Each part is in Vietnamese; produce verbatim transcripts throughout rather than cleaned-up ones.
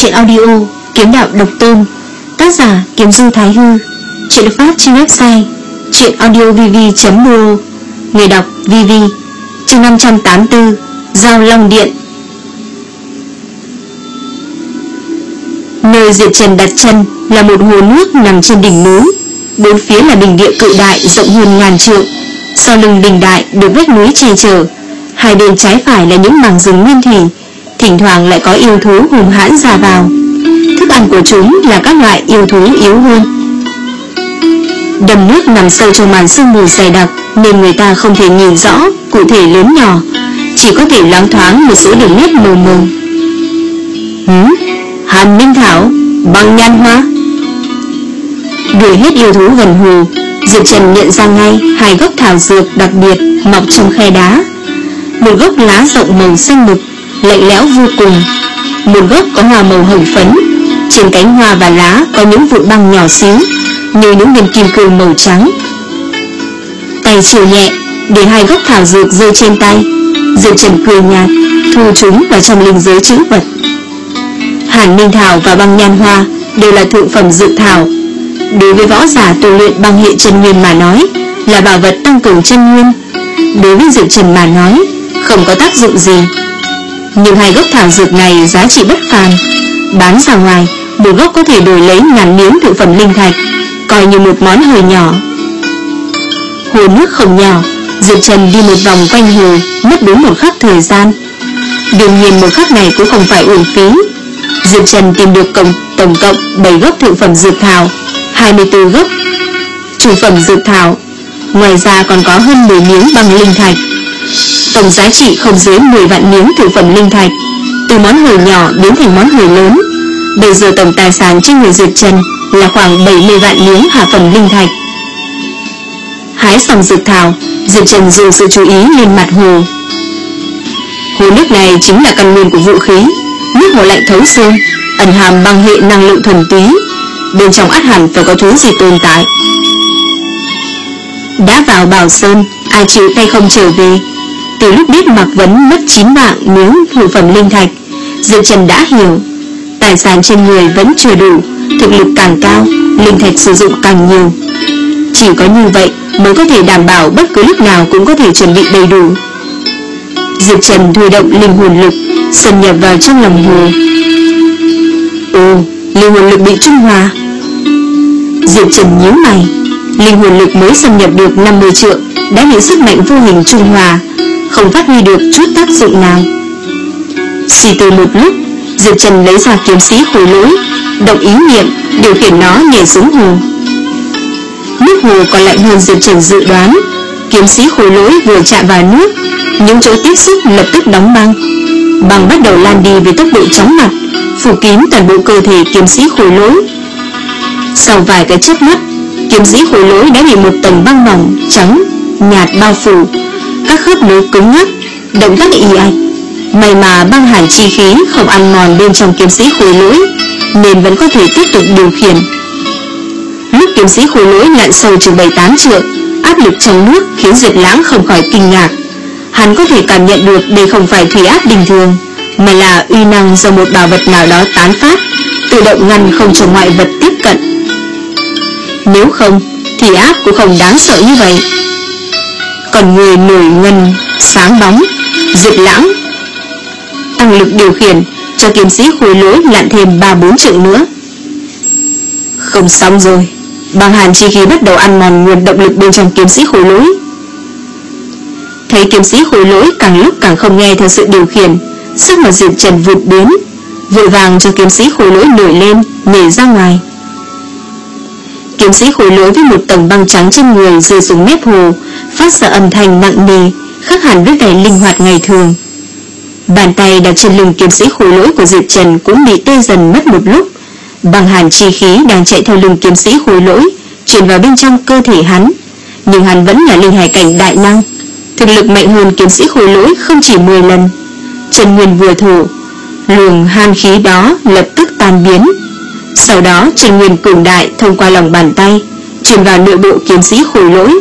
Truyện audio Kiếm đạo độc tôn, tác giả Kiếm Du Thái Hư. Truyện được phát trên website truyện audio v v chấm m o. Người đọc vê vê. Chương năm trăm tám mươi tư, Giao Long Điện. Nơi Diệp Trần đặt chân là một hồ nước nằm trên đỉnh núi, bốn phía là bình địa cự đại rộng hơn ngàn trượng. Sau lưng đình đại được vách núi che chở, hai bên trái phải là những mảng rừng nguyên thủy, thỉnh thoảng lại có yêu thú hùng hãn ra vào. Thức ăn của chúng là các loại yêu thú yếu hơn. Đầm nước nằm sâu trong màn sương mù dày đặc nên người ta không thể nhìn rõ cụ thể lớn nhỏ, chỉ có thể loáng thoáng một số đường nét mờ mờ. Hứ, Hàn Minh Thảo, Băng Nhan Hoa. Đuổi hết yêu thú gần hồ, Diệp Trần nhận ra ngay hai gốc thảo dược đặc biệt mọc trong khe đá. Một gốc lá rộng màu xanh mực, lạnh lẽo vô cùng. Một gốc có hoa màu hồng phấn, trên cánh hoa và lá có những vụn băng nhỏ xíu như những viên kim cương màu trắng. Tay chiều nhẹ để hai gốc thảo dược rơi trên tay, Diệp Trần cười nhạt thu chúng vào trong linh giới trữ vật. Hàn Minh Thảo và Băng Nhan Hoa đều là thượng phẩm dược thảo. Đối với võ giả tu luyện băng hệ chân nguyên mà nói là bảo vật tăng cường chân nguyên. Đối với Diệp Trần mà nói không có tác dụng gì. Nhưng hai gốc thảo dược này giá trị bất phàm, bán ra ngoài một gốc có thể đổi lấy ngàn miếng thượng phẩm linh thạch, coi như một món hời nhỏ. Hồ nước không nhỏ, Diệp Trần đi một vòng quanh hồ mất đúng một khắc thời gian. Đương nhiên một khắc này cũng không phải uổng phí. Diệp Trần tìm được tổng, tổng cộng bảy gốc thượng phẩm dược thảo, hai mươi tư gốc trung phẩm dược thảo, ngoài ra còn có hơn mười miếng băng linh thạch. Tổng giá trị không dưới mười vạn miếng thượng phẩm linh thạch. Từ món hời nhỏ biến thành món hời lớn, bây giờ tổng tài sản trên người Diệp Trần là khoảng bảy mươi vạn miếng hạ phẩm linh thạch. Hái xong dược thảo, Diệp Trần dùng sự chú ý lên mặt hồ. Hồ nước này chính là căn nguyên của vũ khí. Nước hồ lạnh thấu xương, ẩn hàm băng hệ năng lượng thuần túy, bên trong ắt hẳn phải có thứ gì tồn tại. Đã vào Bảo Sơn, ai chịu tay không trở về. Từ lúc biết Mạc Vấn mất chín vạn miếng thượng phẩm linh thạch, Diệp Trần đã hiểu tài sản trên người vẫn chưa đủ, thực lực càng cao, linh thạch sử dụng càng nhiều. Chỉ có như vậy mới có thể đảm bảo bất cứ lúc nào cũng có thể chuẩn bị đầy đủ. Diệp Trần thôi động linh hồn lực xâm nhập vào trong lòng hồ. Ồ, linh hồn lực bị trung hòa. Diệp Trần nhíu mày, linh hồn lực mới xâm nhập được năm mươi trượng đã bị sức mạnh vô hình trung hòa, không phát huy được chút tác dụng nào. Suy tư một lúc, Diệp Trần lấy ra kiếm sĩ khối lỗi, động ý niệm điều khiển nó nhảy xuống hồ. Nước hồ còn lạnh hơn Diệp Trần dự đoán. Kiếm sĩ khối lỗi vừa chạm vào nước, những chỗ tiếp xúc lập tức đóng băng. Băng bắt đầu lan đi với tốc độ chóng mặt, phủ kín toàn bộ cơ thể kiếm sĩ khối lỗi. Sau vài cái chớp mắt, kiếm sĩ khối lỗi đã bị một tầng băng mỏng trắng nhạt bao phủ, các khớp nối cứng ngắc, động tác ì ạch. May mà băng hàn chi khí không ăn mòn bên trong kiếm sĩ khối lỗi, nên vẫn có thể tiếp tục điều khiển. Lúc kiếm sĩ khối lỗi lặn sâu chừng bảy tám trượng, áp lực trong nước khiến Diệp Lãng không khỏi kinh ngạc. Hắn có thể cảm nhận được đây không phải thủy áp bình thường, mà là uy năng do một bảo vật nào đó tán phát, tự động ngăn không cho ngoại vật tiếp cận. Nếu không, thủy áp cũng không đáng sợ như vậy. Còn người nổi ngân sáng bóng, Diệp Lãng tăng lực điều khiển cho kiếm sĩ khối lỗi lặn thêm ba bốn trượng nữa. Không xong rồi, băng hàn chi khí bắt đầu ăn mòn nguồn động lực bên trong kiếm sĩ khối lỗi. Thấy kiếm sĩ khối lỗi càng lúc càng không nghe theo sự điều khiển, sức mà Diệp Trần vụt biến, vội vàng cho kiếm sĩ khối lỗi nổi lên, nhảy ra ngoài. Kiếm sĩ khối lỗi với một tầng băng trắng trên người rơi xuống mép hồ, phát ra âm thanh nặng nề, khác hẳn với vẻ linh hoạt ngày thường. Bàn tay đặt trên lưng kiếm sĩ khối lỗi của Diệp Trần cũng bị tê dần mất một lúc. Băng hàn chi khí đang chạy theo lưng kiếm sĩ khối lỗi truyền vào bên trong cơ thể hắn, nhưng hắn vẫn là linh hải cảnh đại năng, thực lực mạnh hơn kiếm sĩ khối lỗi không chỉ mười lần. Chân nguyên vừa thổ, luồng hàn khí đó lập tức tan biến. Sau đó chân nguyên cường đại thông qua lòng bàn tay truyền vào nội bộ kiếm sĩ khối lỗi.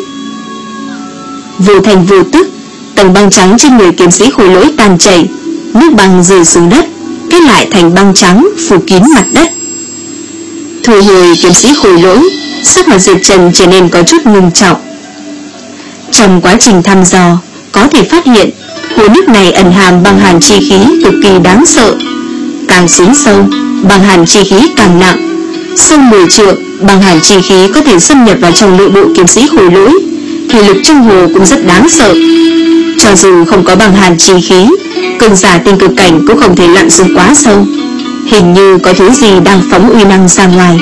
Vô thành vô tức, tầng băng trắng trên người kiếm sĩ khối lỗi tan chảy, nước băng rơi xuống đất, kết kết lại thành băng trắng phủ kín mặt đất. Thu hồi kiếm sĩ khôi lỗi, sắc mặt Diệp Trần trở nên có chút ngưng trọng. Trong quá trình thăm dò, có thể phát hiện hồ nước này ẩn hàm băng hàn chi khí cực kỳ đáng sợ. Càng xuống sâu, băng hàn chi khí càng nặng. Sâu mười trượng, băng hàn chi khí có thể xâm nhập vào trong nội bộ kiếm sĩ khôi lỗi, thì lực trong hồ cũng rất đáng sợ. Cho dù không có băng hàn chi khí, cường giả tinh cực cảnh cũng không thể lặn xuống quá sâu. Hình như có thứ gì đang phóng uy năng ra ngoài.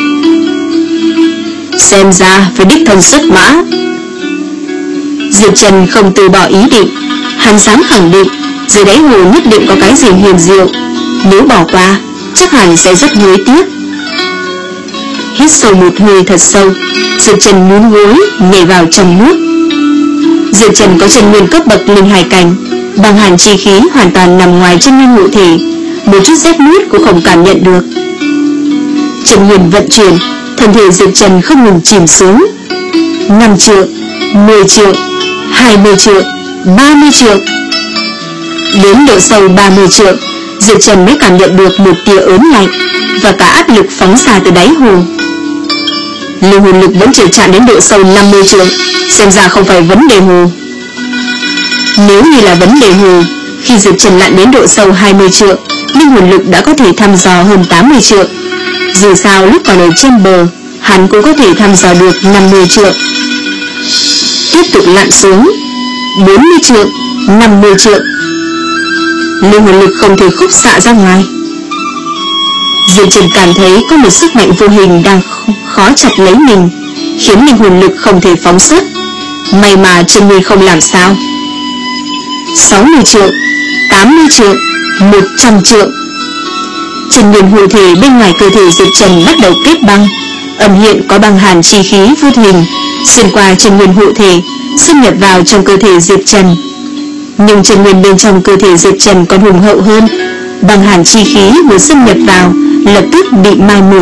Xem ra phải đích thân xuất mã. Diệp Trần không từ bỏ ý định. Hắn dám khẳng định dưới đáy hồ nhất định có cái gì huyền diệu. Nếu bỏ qua, chắc hẳn sẽ rất nuối tiếc. Hít sâu một hơi thật sâu, Diệp Trần nhún gối nhảy vào trong nước. Diệp Trần có chân nguyên cấp bậc linh hải cảnh, băng hàn chi khí hoàn toàn nằm ngoài chân nguyên ngũ thể, một chút rét mướt cũng không cảm nhận được. Chân nguyên vận chuyển, thân thể Diệp Trần không ngừng chìm xuống. Năm trượng, mười trượng, hai mươi trượng, ba mươi trượng. Đến độ sâu ba mươi trượng, Diệp Trần mới cảm nhận được một tia ớn lạnh và cả áp lực phóng ra từ đáy hồ. Linh hồn lực vẫn chưa chạm đến độ sâu năm mươi trượng, xem ra không phải vấn đề hồ. Nếu như là vấn đề hồ, khi Diệp Trần lặn đến độ sâu hai mươi trượng, linh hồn lực đã có thể thăm dò hơn tám mươi trượng. Dù sao lúc còn ở trên bờ, hắn cũng có thể thăm dò được năm mươi trượng. Tiếp tục lặn xuống, bốn mươi trượng, năm mươi trượng. Linh hồn lực không thể khúc xạ ra ngoài. Diệp Trần cảm thấy có một sức mạnh vô hình đang khó chặt lấy mình, khiến linh hồn lực không thể phóng xuất. May mà chân nguyên không làm sao. Sáu mươi trượng, tám mươi trượng, một trăm trượng. Chân nguyên hộ thể bên ngoài cơ thể Diệp Trần bắt đầu kết băng, ẩn hiện có băng hàn chi khí vô hình xuyên qua chân nguyên hộ thể, xâm nhập vào trong cơ thể Diệp Trần. Nhưng chân nguyên bên trong cơ thể Diệp Trần còn hùng hậu hơn, băng hàn chi khí vừa xâm nhập vào lập tức bị mai một.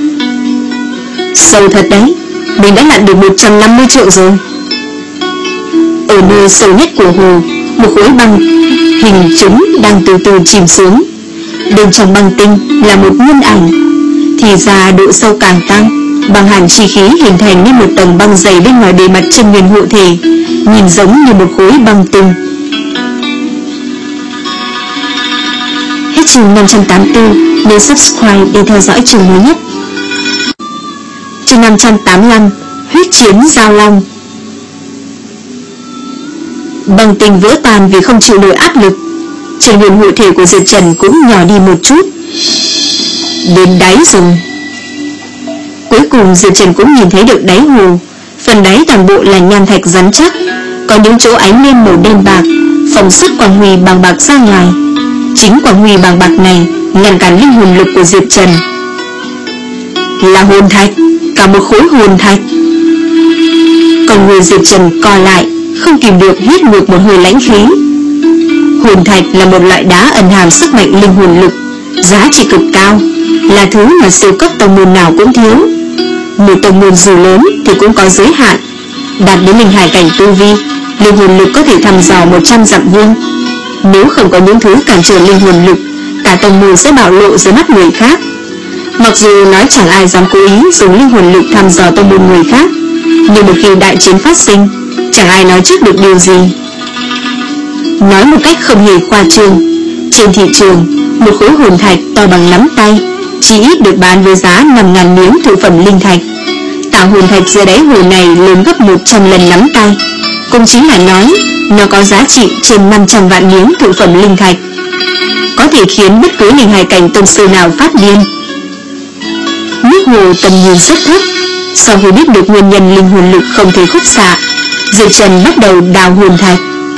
Sâu thật đấy, mình đã lặn được một trăm năm mươi trượng rồi. Ở nơi sâu nhất của hồ, một khối băng hình trứng đang từ từ chìm xuống. Bên trong băng tinh là một nhân ảnh. Thì ra độ sâu càng tăng, băng hàn chi khí hình thành như một tầng băng dày bên ngoài bề mặt chân nguyên hộ thể, nhìn giống như một khối băng tinh. Hết chương năm trăm tám mươi tư, nhớ subscribe để theo dõi chương mới nhất. Chương năm trăm tám mươi lăm, huyết chiến giao long. Băng tinh vỡ tan vì không chịu nổi áp lực, chân nguyên hộ thể của Diệp Trần cũng nhỏ đi một chút. Đến đáy rồi. Cuối cùng Diệp Trần cũng nhìn thấy được đáy hồ. Phần đáy toàn bộ là nham thạch rắn chắc, có những chỗ ánh lên màu đen bạc, phóng xuất quang huy bằng bạc ra ngoài. Chính quang huy bằng bạc này ngăn cản linh hồn lực của Diệp Trần. Là hồn thạch, cả một khối hồn thạch. Còn người Diệp Trần co lại, không kìm được hít ngược một hơi lãnh khí. Hồn thạch là một loại đá ẩn hàm sức mạnh linh hồn lực, giá trị cực cao, là thứ mà siêu cấp tông môn nào cũng thiếu. Một tông môn dù lớn thì cũng có giới hạn. Đạt đến linh hải cảnh tu vi, linh hồn lực có thể thăm dò một trăm dặm vuông. Nếu không có những thứ cản trở linh hồn lực, cả tông môn sẽ bạo lộ dưới mắt người khác. Mặc dù nói chẳng ai dám cố ý dùng linh hồn lực thăm dò tông môn người khác, nhưng một khi đại chiến phát sinh, chẳng ai nói trước được điều gì. Nói một cách không hề khoa trương, trên thị trường, một khối hồn thạch to bằng nắm tay chỉ ít được bán với giá năm ngàn miếng thượng phẩm linh thạch. Tảng hồn thạch dưới đáy hồ này lớn gấp một trăm lần nắm tay, cũng chính là nói nó có giá trị trên năm trăm vạn miếng thượng phẩm linh thạch, có thể khiến bất cứ linh hải cảnh tông sư nào phát điên. Nước hồ tầm nhìn rất thấp. Sau khi biết được nguyên nhân linh hồn lực không thể khúc xạ, Diệp Trần bắt đầu đào hồn thạch.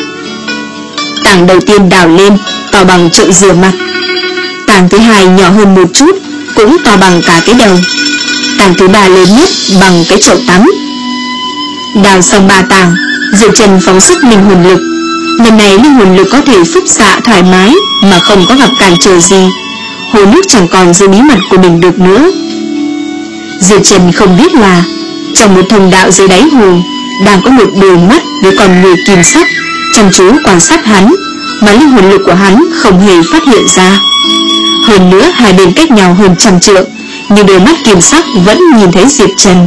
Tảng đầu tiên đào lên to bằng chậu rửa mặt. Tảng thứ hai nhỏ hơn một chút, cũng to bằng cả cái đầu. Tảng thứ ba lớn nhất bằng cái chậu tắm. Đào xong ba tảng, Diệp Trần phóng xuất linh hồn lực. Lần này linh hồn lực có thể phúc xạ thoải mái mà không có gặp cản trở gì. Hồ nước chẳng còn giữ bí mật của mình được nữa. Diệp Trần không biết là trong một thông đạo dưới đáy hồ đang có một đôi mắt với con người kim sắc chăm chú quan sát hắn, mà linh hồn lực của hắn không hề phát hiện ra. Hơn nữa hai bên cách nhau hơn trăm trượng, nhưng đôi mắt kim sắc vẫn nhìn thấy Diệp Trần.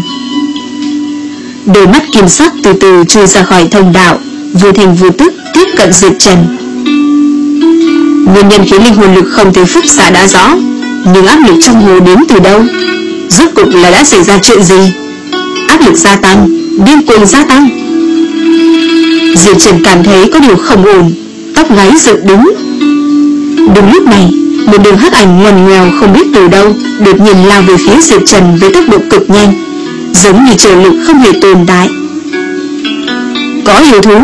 Đôi mắt kim sắc từ từ chui ra khỏi thông đạo, vô thành vô tức tiếp cận Diệp Trần. Nguyên nhân khiến linh hồn lực không thể phúc xạ đã rõ, nhưng áp lực trong hồ đến từ đâu? Rốt cục là đã xảy ra chuyện gì? Áp lực gia tăng, điên cuồng gia tăng. Diệp Trần cảm thấy có điều không ổn, tóc gáy dựng đứng. Đúng lúc này, một đường hắc ảnh ngoằn ngoèo không biết từ đâu đột nhiên lao về phía Diệp Trần với tốc độ cực nhanh, giống như trở lực không hề tồn tại. Có yêu thú.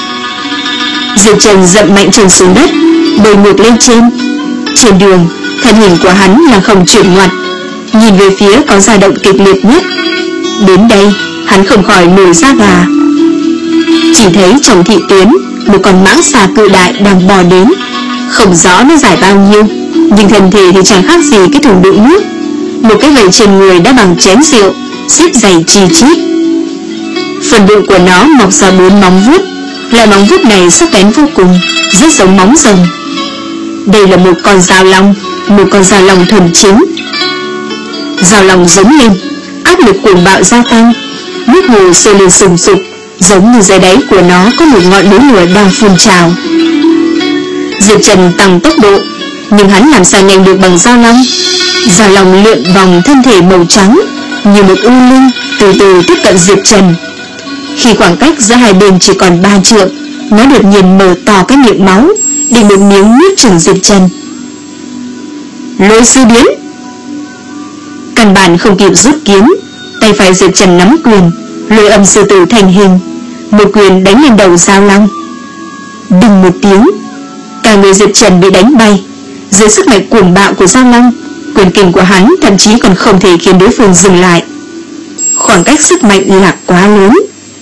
Diệp Trần dậm mạnh chân xuống đất, bơi ngược lên trên. Trên đường, thân hình của hắn là không chuyển ngoặt, nhìn về phía có dao động kịch liệt nhất. Đến đây, hắn không khỏi nổi da gà. Chỉ thấy trong thị tuyến, một con mãng xà cự đại đang bò đến. Không rõ nó dài bao nhiêu, nhưng thân thể thì chẳng khác gì cái thùng đựng nước. Một cái vảy trên người đã bằng chén rượu, xếp dày chi chít. Phần bụng của nó mọc ra bốn móng vuốt. Loại móng vuốt này sắc bén vô cùng, rất giống móng rồng. Đây là một con dao long, một con dao long thuần chính. Dao long giống lên, áp lực cuồng bạo gia tăng, nước hồ sôi lên sùng sục, giống như dưới đáy của nó có một ngọn núi lửa đang phun trào. Diệp Trần tăng tốc độ, nhưng hắn làm sao nhanh được bằng dao long. Dao long lượn vòng thân thể màu trắng như một u linh, từ từ tiếp cận Diệp Trần. Khi khoảng cách giữa hai bên chỉ còn ba trượng, nó đột nhiên mở to cái miệng máu, định một miếng nuốt chửng Diệp Trần. Lôi sư biến. Căn bản không kịp rút kiếm, tay phải Diệp Trần nắm quyền, lôi âm sư tử thành hình, một quyền đánh lên đầu dao long. Đùng một tiếng, cả người Diệp Trần bị đánh bay. Dưới sức mạnh cuồng bạo của dao long, quyền kình của hắn thậm chí còn không thể khiến đối phương dừng lại. Khoảng cách sức mạnh là quá lớn.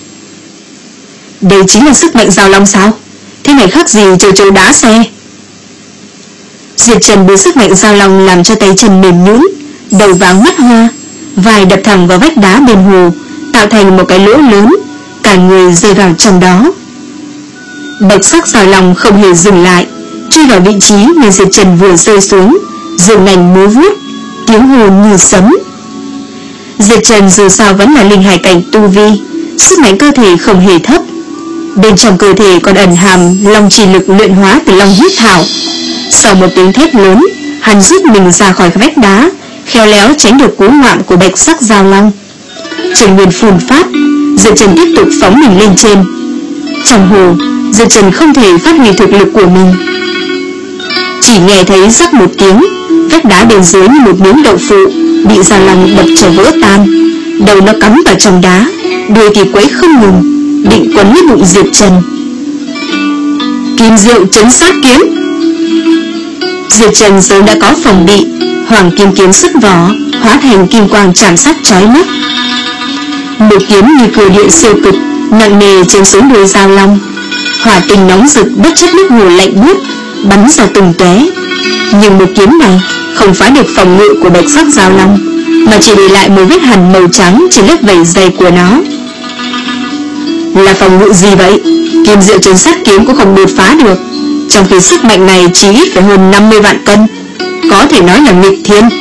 Đây chính là sức mạnh dao long sao? Thế này khác gì châu châu đá xe. Diệp Trần bị sức mạnh dao long làm cho tay chân mềm nhũn, đầu váng mắt hoa, vai đập thẳng vào vách đá bên hồ, tạo thành một cái lỗ lớn, cả người rơi vào trong đó. Bạch sắc dao long không hề dừng lại, chui vào vị trí mà Diệp Trần vừa rơi xuống, dựng nành múa vuốt, tiếng hồn như sấm. Diệp Trần dù sao vẫn là linh hải cảnh tu vi, sức mạnh cơ thể không hề thấp. Bên trong cơ thể còn ẩn hàm long trì lực luyện hóa từ long huyết thảo. Sau một tiếng thét lớn, hắn rút mình ra khỏi vách đá, khéo léo tránh được cú ngoạm của bạch sắc dao long. Trần nguyên phun phát, Diệp Trần tiếp tục phóng mình lên trên. Trong hồ, Diệp Trần không thể phát huy thực lực của mình. Chỉ nghe thấy rắc một tiếng, vách đá bên dưới như một miếng đậu phụ bị dao long đập cho vỡ tan. Đầu nó cắm vào trong đá, đuôi thì quấy không ngừng, định quấn lấy bụng Diệp Trần. Kim diệu chấn sát kiếm. Diệp Trần sớm đã có phòng bị, hoàng kim kiếm xuất vỏ, hóa thành kim quang chạm sát chói mắt. Một kiếm như cửa điện siêu cực, nặng nề chém xuống đuôi dao long. Hỏa tinh nóng rực bất chấp nước hồ lạnh buốt, bắn ra tung tóe. Nhưng một kiếm này không phá được phòng ngự của bạch sắc dao long, mà chỉ để lại một vết hằn màu trắng trên lớp vảy dày của nó. Là phòng ngự gì vậy? Kim diệu chấn sát kiếm cũng không đột phá được, trong khi sức mạnh này chỉ ít phải hơn năm mươi vạn cân, có thể nói là nghịch thiên.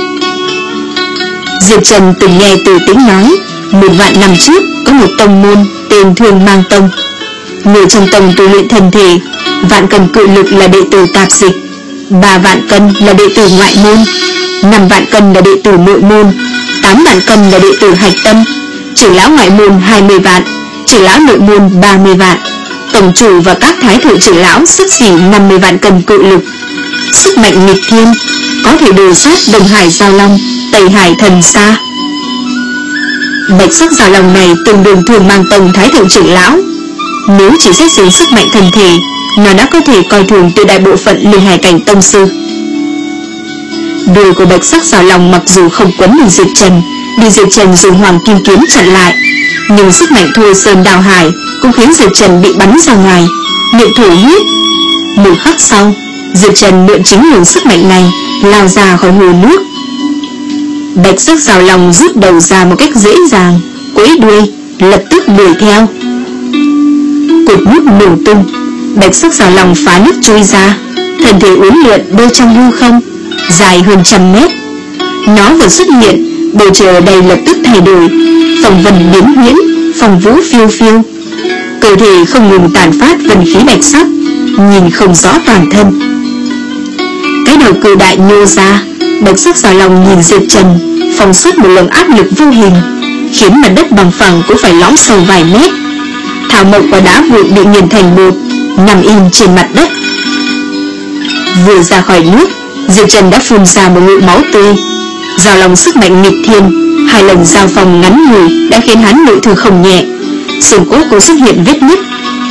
Diệp Trần từng nghe Từ Tĩnh nói, một vạn năm trước có một tông môn tên Thương Mang Tông. Người trong tông tu luyện thần thể, vạn cân cự lực là đệ tử tạp dịch, ba vạn cân là đệ tử ngoại môn, năm vạn cân là đệ tử nội môn, tám vạn cân là đệ tử hạch tâm, trưởng lão ngoại môn hai mươi vạn, trưởng lão nội môn ba mươi vạn, tổng chủ và các thái thượng trưởng lão xấp xỉ năm mươi vạn cân cự lực. Sức mạnh nghịch thiên, có thể đồ sát Đông Hải Giao Long, Tây Hải Thần Sa. Bạch sắc dao long này tương đương Thương Mang Tông thái thượng trưởng lão. Nếu chỉ xét riêng sức mạnh thần thể, nó đã có thể coi thường từ đại bộ phận linh hải cảnh tông sư. Đuôi của bạch sắc dao long mặc dù không quấn lên Diệp Trần, bị Diệp Trần dùng hoàng kim kiếm chặn lại, nhưng sức mạnh Thôi Sơn Đào Hải cũng khiến Diệp Trần bị bắn ra ngoài, miệng thổ huyết. Một khắc sau, Diệp Trần mượn chính nguồn sức mạnh này lao ra khỏi hồ nước. Bạch sắc dao long rút đầu ra một cách dễ dàng, quấy đuôi, lập tức đuổi theo. Cột nước nổ tung, bạch sắc dao long phá nước trôi ra, thân thể uốn lượn bơi trong hư không, dài hơn trăm mét. Nó vừa xuất hiện, bầu trời ở đây lập tức thay đổi, phong vân biến huyễn, phong vũ phiêu phiêu, cơ thể không ngừng tàn phát vân khí bạch sắc, nhìn không rõ toàn thân. Cái đầu cự đại nhô ra, bạch sắc xà lòng nhìn Diệp Trần, phóng xuất một luồng áp lực vô hình, khiến mặt đất bằng phẳng cũng phải lõm sâu vài mét. Thảo mộc và đá vụn bị nghiền thành bột, nằm im trên mặt đất. Vừa ra khỏi nước, Diệp Trần đã phun ra một ngụm máu tươi. Giao long sức mạnh nghịch thiên, hai lần giao phong ngắn ngủi đã khiến hắn bị thương không nhẹ, xương cốt cũng xuất hiện vết nứt.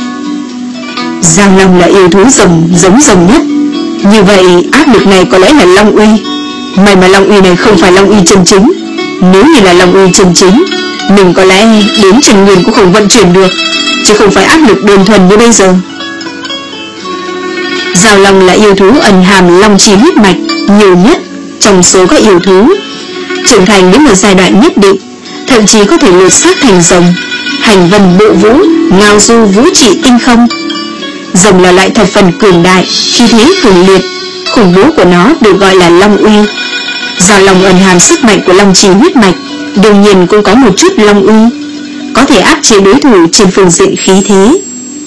Giao long là yêu thú rồng giống rồng nhất, như vậy áp lực này có lẽ là long uy. May mà long uy này không phải long uy chân chính. Nếu như là long uy chân chính, mình có lẽ đến Trần Nguyên cũng không vận chuyển được, chứ không phải áp lực đơn thuần như bây giờ. Giao long là yêu thú ẩn hàm long chi huyết mạch nhiều nhất trong số các yêu thú. Trưởng thành đến một giai đoạn nhất định, thậm chí có thể lột xác thành rồng, hành vân bộ vũ, ngao du vũ trị tinh không. Rồng là loại thập phần cường đại, khí thế cường liệt, khủng bố của nó được gọi là long uy. Giao long ẩn hàm sức mạnh của long chi huyết mạch, đương nhiên cũng có một chút long uy, có thể áp chế đối thủ trên phương diện khí thế.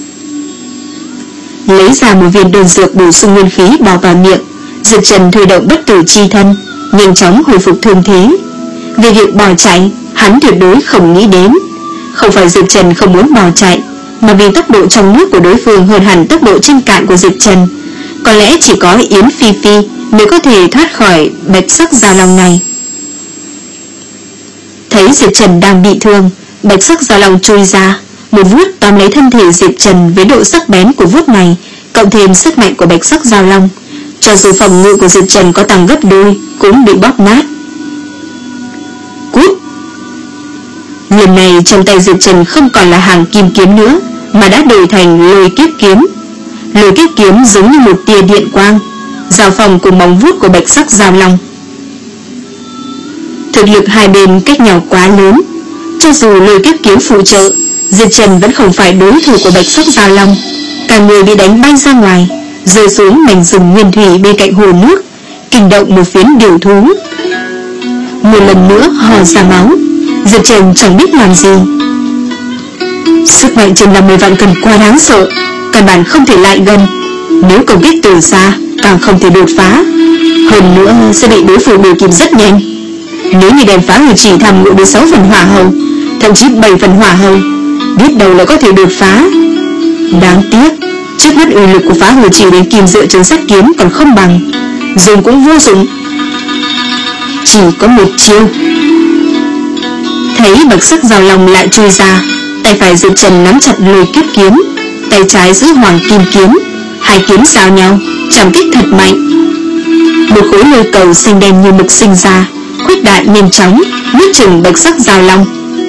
Lấy ra một viên đơn dược bổ sung nguyên khí bỏ vào miệng, Diệp Trần thôi động bất tử chi thân, nhanh chóng hồi phục thương thế. Về việc bỏ chạy, hắn tuyệt đối không nghĩ đến. Không phải Diệp Trần không muốn bỏ chạy, mà vì tốc độ trong nước của đối phương hơn hẳn tốc độ trên cạn của Diệp Trần. Có lẽ chỉ có Yến Phi Phi mới có thể thoát khỏi bạch sắc giao long này. Thấy Diệp Trần đang bị thương, bạch sắc giao long chui ra, một vuốt tóm lấy thân thể Diệp Trần. Với độ sắc bén của vuốt này, cộng thêm sức mạnh của bạch sắc giao long, cho dù phòng ngự của Diệp Trần có tăng gấp đôi cũng bị bóp nát. Cút! Lần này trong tay Diệp Trần không còn là hàng kim kiếm nữa, mà đã đổi thành lôi kiếp kiếm. Lôi kiếp kiếm giống như một tia điện quang, giao phòng cùng móng vuốt của bạch sắc giao long. Thực lực hai bên cách nhau quá lớn, cho dù lôi kiếp kiếm phụ trợ, Diệp Trần vẫn không phải đối thủ của bạch sắc giao long. Cả người bị đánh bay ra ngoài, rơi xuống mảnh rừng nguyên thủy bên cạnh hồ nước, kinh động một phiến điều thú. Một lần nữa hò ra máu, Diệp Trần chẳng biết làm gì. Sức mạnh trên năm mươi vạn cân quá đáng sợ, căn bản không thể lại gần. Nếu công kích từ xa, càng không thể đột phá, hơn nữa sẽ bị đối phương đuổi kịp rất nhanh. Nếu như đem phá hủy chỉ tham ngộ đến sáu phần hỏa hầu, thậm chí bảy phần hỏa hầu, biết đâu là có thể đột phá. Đáng tiếc, trước mắt uy lực của phá hủy chỉ đến kim dựa chân sắt kiếm còn không bằng, dùng cũng vô dụng, chỉ có một chiêu. Thấy bạch sắc giao long lại chui ra, tay phải Diệp Trần nắm chặt lôi kiếp kiếm, tay trái giữ hoàng kim kiếm, hai kiếm giao nhau, trảm kích thật mạnh. Một khối lôi cầu xanh đen như mực sinh ra, khuếch đại nhanh chóng, nuốt chửng bạch sắc giao long.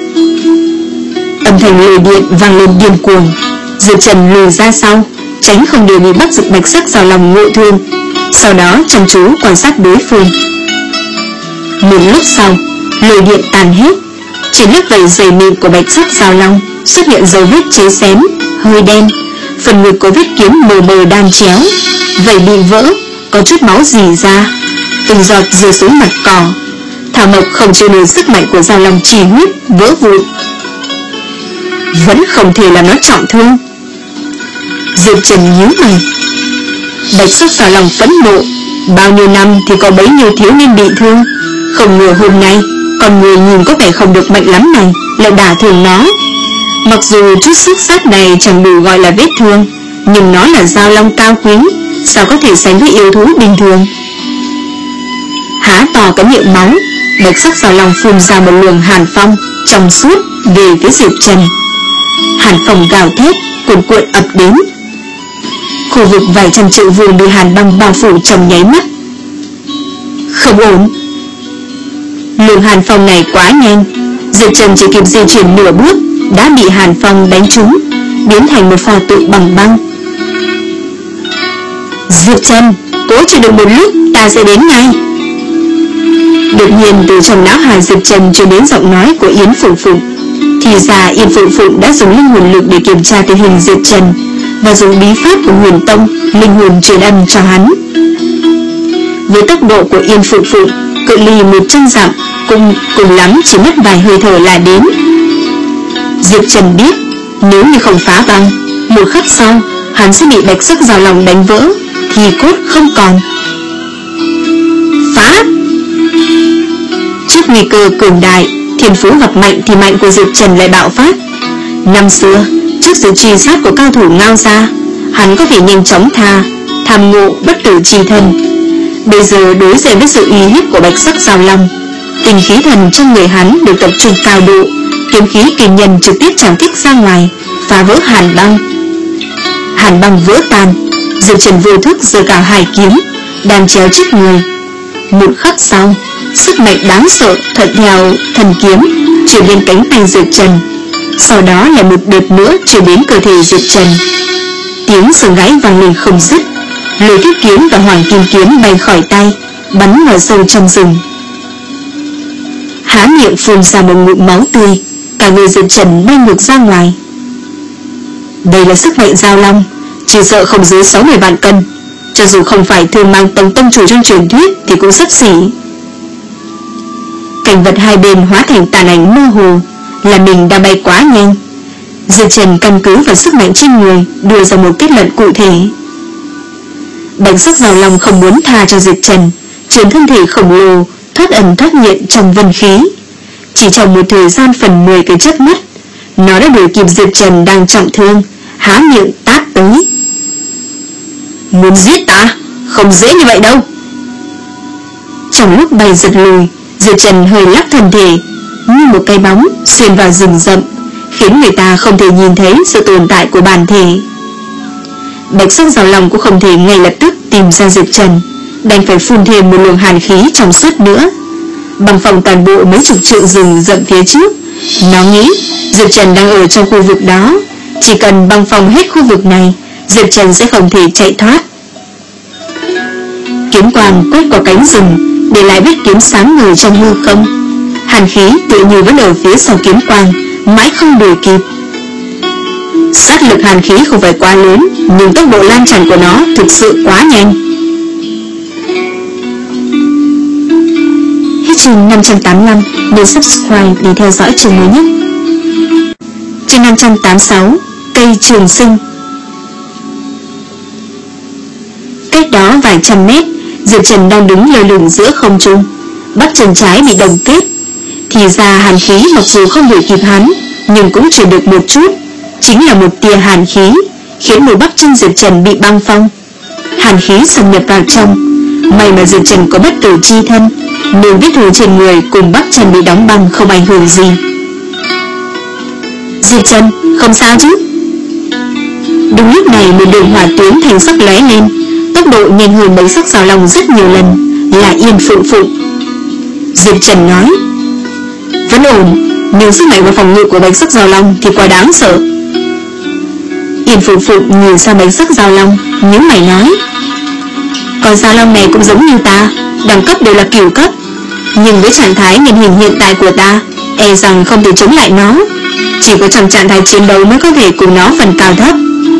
Âm thanh lôi điện vang lên điên cuồng. Diệp Trần lùi ra sau, tránh không để bị bắt giật bạch sắc giao long ngộ thương, sau đó chăm chú quan sát đối phương. Một lúc sau, lôi điện tàn hết, trên lớp vảy dày mịn của bạch sắc giao long xuất hiện dấu vết cháy xém, hơi đen. Phần ngực có vết kiếm mờ mờ đan chéo, vảy bị vỡ, có chút máu rỉ ra, từng giọt rơi xuống mặt cỏ. Thảo mộc không chịu nổi sức mạnh của giao long trì huyết, vỡ vụn. Vẫn không thể làm nó trọng thương. Diệp Trần nhíu mày. Bạch sắc giao long phẫn nộ, bao nhiêu năm thì có bấy nhiêu thiếu niên bị thương, không ngờ hôm nay con người nhìn có vẻ không được mạnh lắm này lại đả thương nó. Mặc dù chút sức sát này chẳng đủ gọi là vết thương, nhưng nó là giao long cao quý, sao có thể sánh với yêu thú bình thường. Há to cái miệng máu, bạch sắc giao long phun ra một luồng hàn phong trong suốt về phía Diệp Trần. Hàn phong gào thét cuồn cuộn ập đến, khu vực vài trăm triệu vuông bị hàn băng bao phủ trong nháy mắt. Không ổn. Luồng hàn phong này quá nhanh, Diệp Trần chỉ kịp di chuyển nửa bước đã bị hàn phong đánh trúng, biến thành một pho tượng bằng băng. Diệp Trần, cố chịu đựng một lúc, ta sẽ đến ngay. Đột nhiên từ trong não hải Diệp Trần truyền đến giọng nói của Yến Phụng Phụng. Thì ra Yến Phụng Phụng đã dùng linh hồn lực để kiểm tra tình hình Diệp Trần, và dùng bí pháp của Huyền Tông linh hồn truyền âm cho hắn. Với tốc độ của Yên Phụ Phụ, cự ly một trăm dặm cùng cùng lắm chỉ mất vài hơi thở là đến. Diệp Trần biết nếu như không phá băng, một khắc sau hắn sẽ bị bạch sắc rào lòng đánh vỡ, thì cốt không còn. Phá! Trước nguy cơ cường đại, thiên phú gặp mạnh thì mạnh của Diệp Trần lại bạo phát. Năm xưa, trước sự truy sát của cao thủ Ngao gia, hắn có thể nhanh chóng tha tham ngộ bất tử chi thân. Bây giờ đối diện với sự uy hiếp của bạch sắc rào long, tinh khí thần trong người hắn được tập trung cao độ, kiếm khí kỳ nhân trực tiếp trảm kích ra ngoài, phá vỡ hàn băng. Hàn băng vỡ tan, Diệp Trần vô thức giơ cao hai kiếm đang chéo trước người. Một khắc sau, sức mạnh đáng sợ thuận theo thần kiếm chuyển đến cánh tay Diệp Trần, sau đó là một đợt nữa chuyển đến cơ thể Diệp Trần. Tiếng sừng gáy vang lên không dứt, lôi kiếp kiếm và hoàng kim kiếm bay khỏi tay, bắn vào sâu trong rừng. Há miệng phun ra một ngụm máu tươi, cả người Diệp Trần bay ngược ra ngoài. Đây là sức mạnh giao long, chỉ sợ không dưới sáu mươi vạn cân, cho dù không phải thương mang tông tông chủ trong truyền thuyết thì cũng xấp xỉ. Cảnh vật hai bên hóa thành tàn ảnh mơ hồ, là mình đang bay quá nhanh. Diệp Trần căn cứ vào sức mạnh trên người đưa ra một kết luận cụ thể. Bạch sắc rào long không muốn tha cho Diệp Trần, chuyển thân thể khổng lồ thoát ẩn thoát hiện trong vân khí. Chỉ trong một thời gian phần mười cái chớp mắt, nó đã đuổi kịp Diệp Trần đang trọng thương, há miệng tát tới. Muốn giết ta? Không dễ như vậy đâu. Trong lúc bay giật lùi, Diệp Trần hơi lắc thân thể như một cái bóng xuyên vào rừng rậm, khiến người ta không thể nhìn thấy sự tồn tại của bản thể. Bạch sắc rào lòng cũng không thể ngay lập tức tìm ra Diệp Trần, đành phải phun thêm một luồng hàn khí trong suốt nữa, bằng phòng toàn bộ mấy chục trượng rừng rậm phía trước. Nó nghĩ Diệp Trần đang ở trong khu vực đó, chỉ cần băng phòng hết khu vực này, Diệp Trần sẽ không thể chạy thoát. Kiếm quang quét qua cánh rừng, để lại vết kiếm sáng ngời trong hư không. Hàn khí tự như vẫn ở phía sau kiếm quang, mãi không đuổi kịp. Sát lực hàn khí không phải quá lớn, nhưng tốc độ lan tràn của nó thực sự quá nhanh. Hết chương năm trăm tám mươi lăm, nhấn subscribe để theo dõi chương mới nhất. Chương năm trăm tám mươi sáu, cây trường sinh. Cách đó vài trăm mét, Diệp Trần đang đứng lơ lửng giữa không trung, bắp chân trái bị đồng kết. Thì ra hàn khí mặc dù không đuổi kịp hắn, nhưng cũng chuyển được một chút, chính là một tia hàn khí, khiến một bắp chân Diệp Trần bị băng phong. Hàn khí xâm nhập vào trong. May mà Diệp Trần có bất tử chi thân, nên vết thương trên người cùng bắp chân bị đóng băng không ảnh hưởng gì. Diệp Trần, không sao chứ? Đúng lúc này một đường hỏa tuyến thành sắc lóe lên, tốc độ nhanh hơn bánh sắc rào lòng rất nhiều lần, là Yên Phụ Phụ. Diệp Trần nói, vẫn ổn, nhưng sức mạnh và phòng ngự của bánh sắc rào long thì quá đáng sợ. Yên Phụ Phụ nhìn sang bánh sắc rào long, nhíu mày nói, con rào long này cũng giống như ta, đẳng cấp đều là cửu cấp, nhưng với trạng thái nguyên hình hiện tại của ta, e rằng không thể chống lại nó. Chỉ có trong trạng thái chiến đấu mới có thể cùng nó phần cao thấp.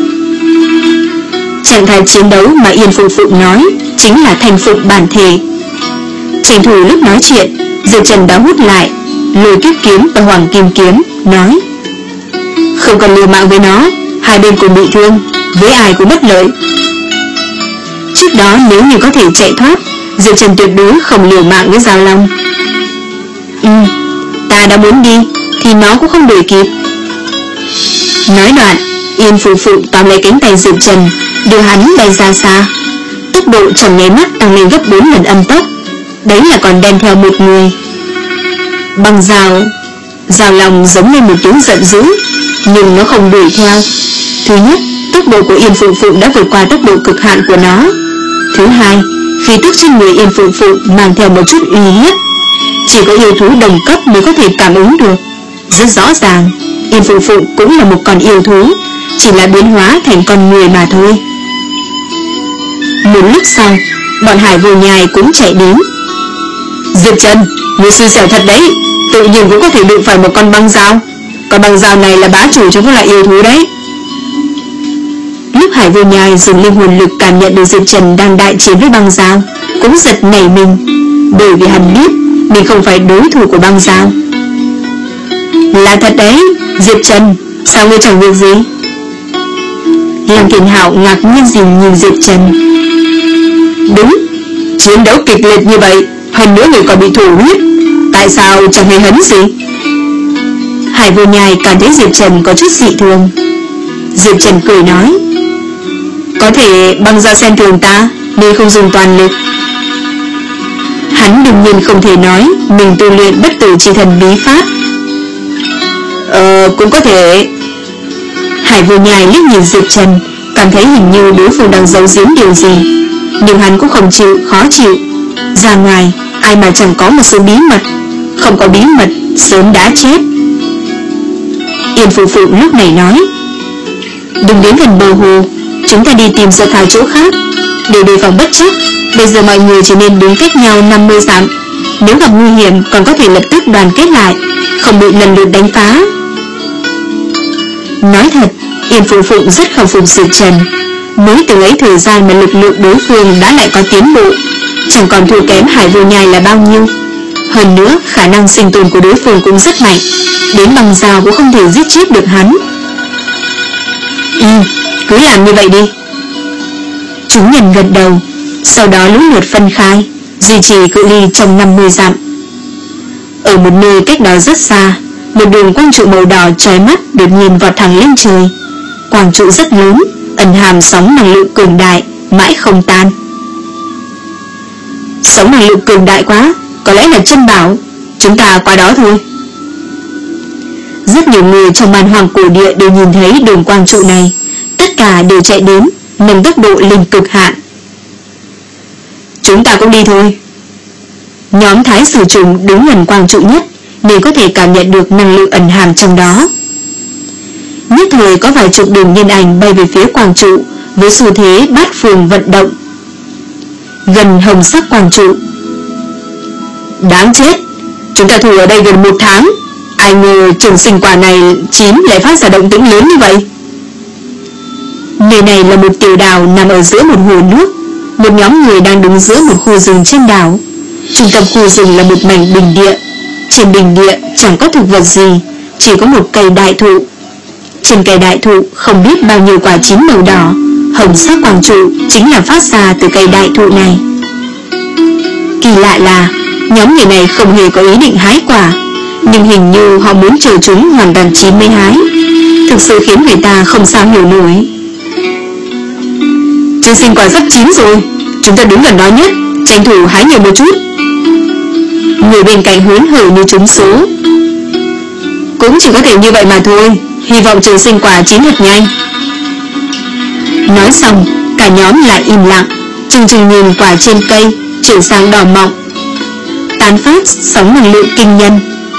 Trạng thái chiến đấu mà Yên Phụ Phụ nói chính là thành phục bản thể. Tranh thủ lúc nói chuyện, Diệp Trần đã hút lại lôi kiếp kiếm và hoàng kim kiếm, nói, không cần liều mạng với nó, hai bên cùng bị thương, với ai cũng bất lợi. Trước đó nếu như có thể chạy thoát, Diệp Trần tuyệt đối không liều mạng với Giao Long. Ừ, ta đã muốn đi thì nó cũng không đuổi kịp. Nói đoạn, Yên Phụ Phụ tóm lấy cánh tay Diệp Trần, đưa hắn bay ra xa. Tốc độ trong nháy mắt tăng lên gấp bốn lần âm tốc. Đấy là còn đem theo một người. Bằng rào Giao Long giống lên một tiếng giận dữ, nhưng nó không đuổi theo. Thứ nhất, tốc độ của Yên Phụ Phụ đã vượt qua tốc độ cực hạn của nó. Thứ hai, khí tức trên người Yên Phụ Phụ mang theo một chút uy hiếp, chỉ có yêu thú đồng cấp mới có thể cảm ứng được. Rất rõ ràng, Yên Phụ Phụ cũng là một con yêu thú, chỉ là biến hóa thành con người mà thôi. Một lúc sau, bọn Hải Vô Nhai cũng chạy đến. Diệp Trần, người xui xẻo thật đấy, tự nhiên cũng có thể đụng phải một con băng dao. Con băng dao này là bá chủ trong các loại yêu thú đấy. Lúc Hải Vô Nhai dùng linh hồn lực cảm nhận được Diệp Trần đang đại chiến với băng dao, cũng giật nảy mình, bởi vì hắn biết mình không phải đối thủ của băng dao. Là thật đấy, Diệp Trần, sao ngươi chẳng việc gì? Lăng Thiên Hạo ngạc nhiên nhìn nhìn Diệp Trần. Đúng, chiến đấu kịch liệt như vậy, hơn nữa người còn bị thổ huyết, tại sao chẳng hề hấn gì? Hải Vô Nhai cảm thấy Diệp Trần có chút dị thường. Diệp Trần cười nói, có thể băng dao xem thường ta nên không dùng toàn lực. Hắn đương nhiên không thể nói mình tu luyện bất tử chi thần bí pháp. Ờ, cũng có thể. Hải Vô Nhai liếc nhìn Diệp Trần, cảm thấy hình như đối phương đang giấu giếm điều gì, nhưng hắn cũng không chịu, khó chịu. Ra ngoài, ai mà chẳng có một số bí mật, không có bí mật sớm đã chết. Yên Phụ Phụ lúc này nói, đừng đến gần bờ hồ, chúng ta đi tìm Giật Thảo chỗ khác, để đề phòng bất chắc. Bây giờ mọi người chỉ nên đứng cách nhau năm mươi dặm, nếu gặp nguy hiểm còn có thể lập tức đoàn kết lại, không bị lần lượt đánh phá. Nói thật, Yên Phụ Phụ rất khâm phục Diệp Trần. Mới từ ấy thời gian mà lực lượng đối phương đã lại có tiến bộ, chẳng còn thua kém Hải Vô Nhai là bao nhiêu. Hơn nữa, khả năng sinh tồn của đối phương cũng rất mạnh, đến bằng dao cũng không thể giết chết được hắn. Ừ, cứ làm như vậy đi. Chúng nhân gật đầu, sau đó lũ lượt phân khai, duy trì cự ly trong năm mươi dặm. Ở một nơi cách đó rất xa, một đường quang trụ màu đỏ chói mắt đột nhiên vọt thẳng lên trời. Quang trụ rất lớn, ẩn hàm sóng năng lượng cường đại, mãi không tan. Sóng năng lượng cường đại quá, có lẽ là chân bảo, chúng ta qua đó thôi. Rất nhiều người trong màn hoàng cổ địa đều nhìn thấy đường quang trụ này, tất cả đều chạy đến, nâng tốc độ lên cực hạn. Chúng ta cũng đi thôi. Nhóm Thái Sử Trùng đứng gần quang trụ nhất, để có thể cảm nhận được năng lượng ẩn hàm trong đó. Nhất thời có vài chục đường nhân ảnh bay về phía quang trụ, với xu thế bát phương vận động. Gần hồng sắc quang trụ. Đáng chết, chúng ta thủ ở đây gần một tháng, ai ngờ trường sinh quả này chín lại phát ra động tĩnh lớn như vậy. Nơi này là một tiểu đảo nằm ở giữa một hồ nước. Một nhóm người đang đứng giữa một khu rừng trên đảo. Trung tâm khu rừng là một mảnh bình địa. Trên bình địa chẳng có thực vật gì, chỉ có một cây đại thụ. Trên cây đại thụ không biết bao nhiêu quả chín màu đỏ, hồng sắc quang trụ chính là phát ra từ cây đại thụ này. Kỳ lạ là nhóm người này không hề có ý định hái quả, nhưng hình như họ muốn chờ chúng hoàn toàn chín mới hái. Thực sự khiến người ta không sao hiểu nổi. Trường sinh quả sắp chín rồi, chúng ta đứng gần đó nhất, tranh thủ hái nhiều một chút. Người bên cạnh hớn hở như trúng số. Cũng chỉ có thể như vậy mà thôi, hy vọng trường sinh quả chín thật nhanh. Nói xong, cả nhóm lại im lặng, chừng chừng nhìn quả trên cây chuyển sang đỏ mọng, tán phát sóng năng lượng kinh nhân.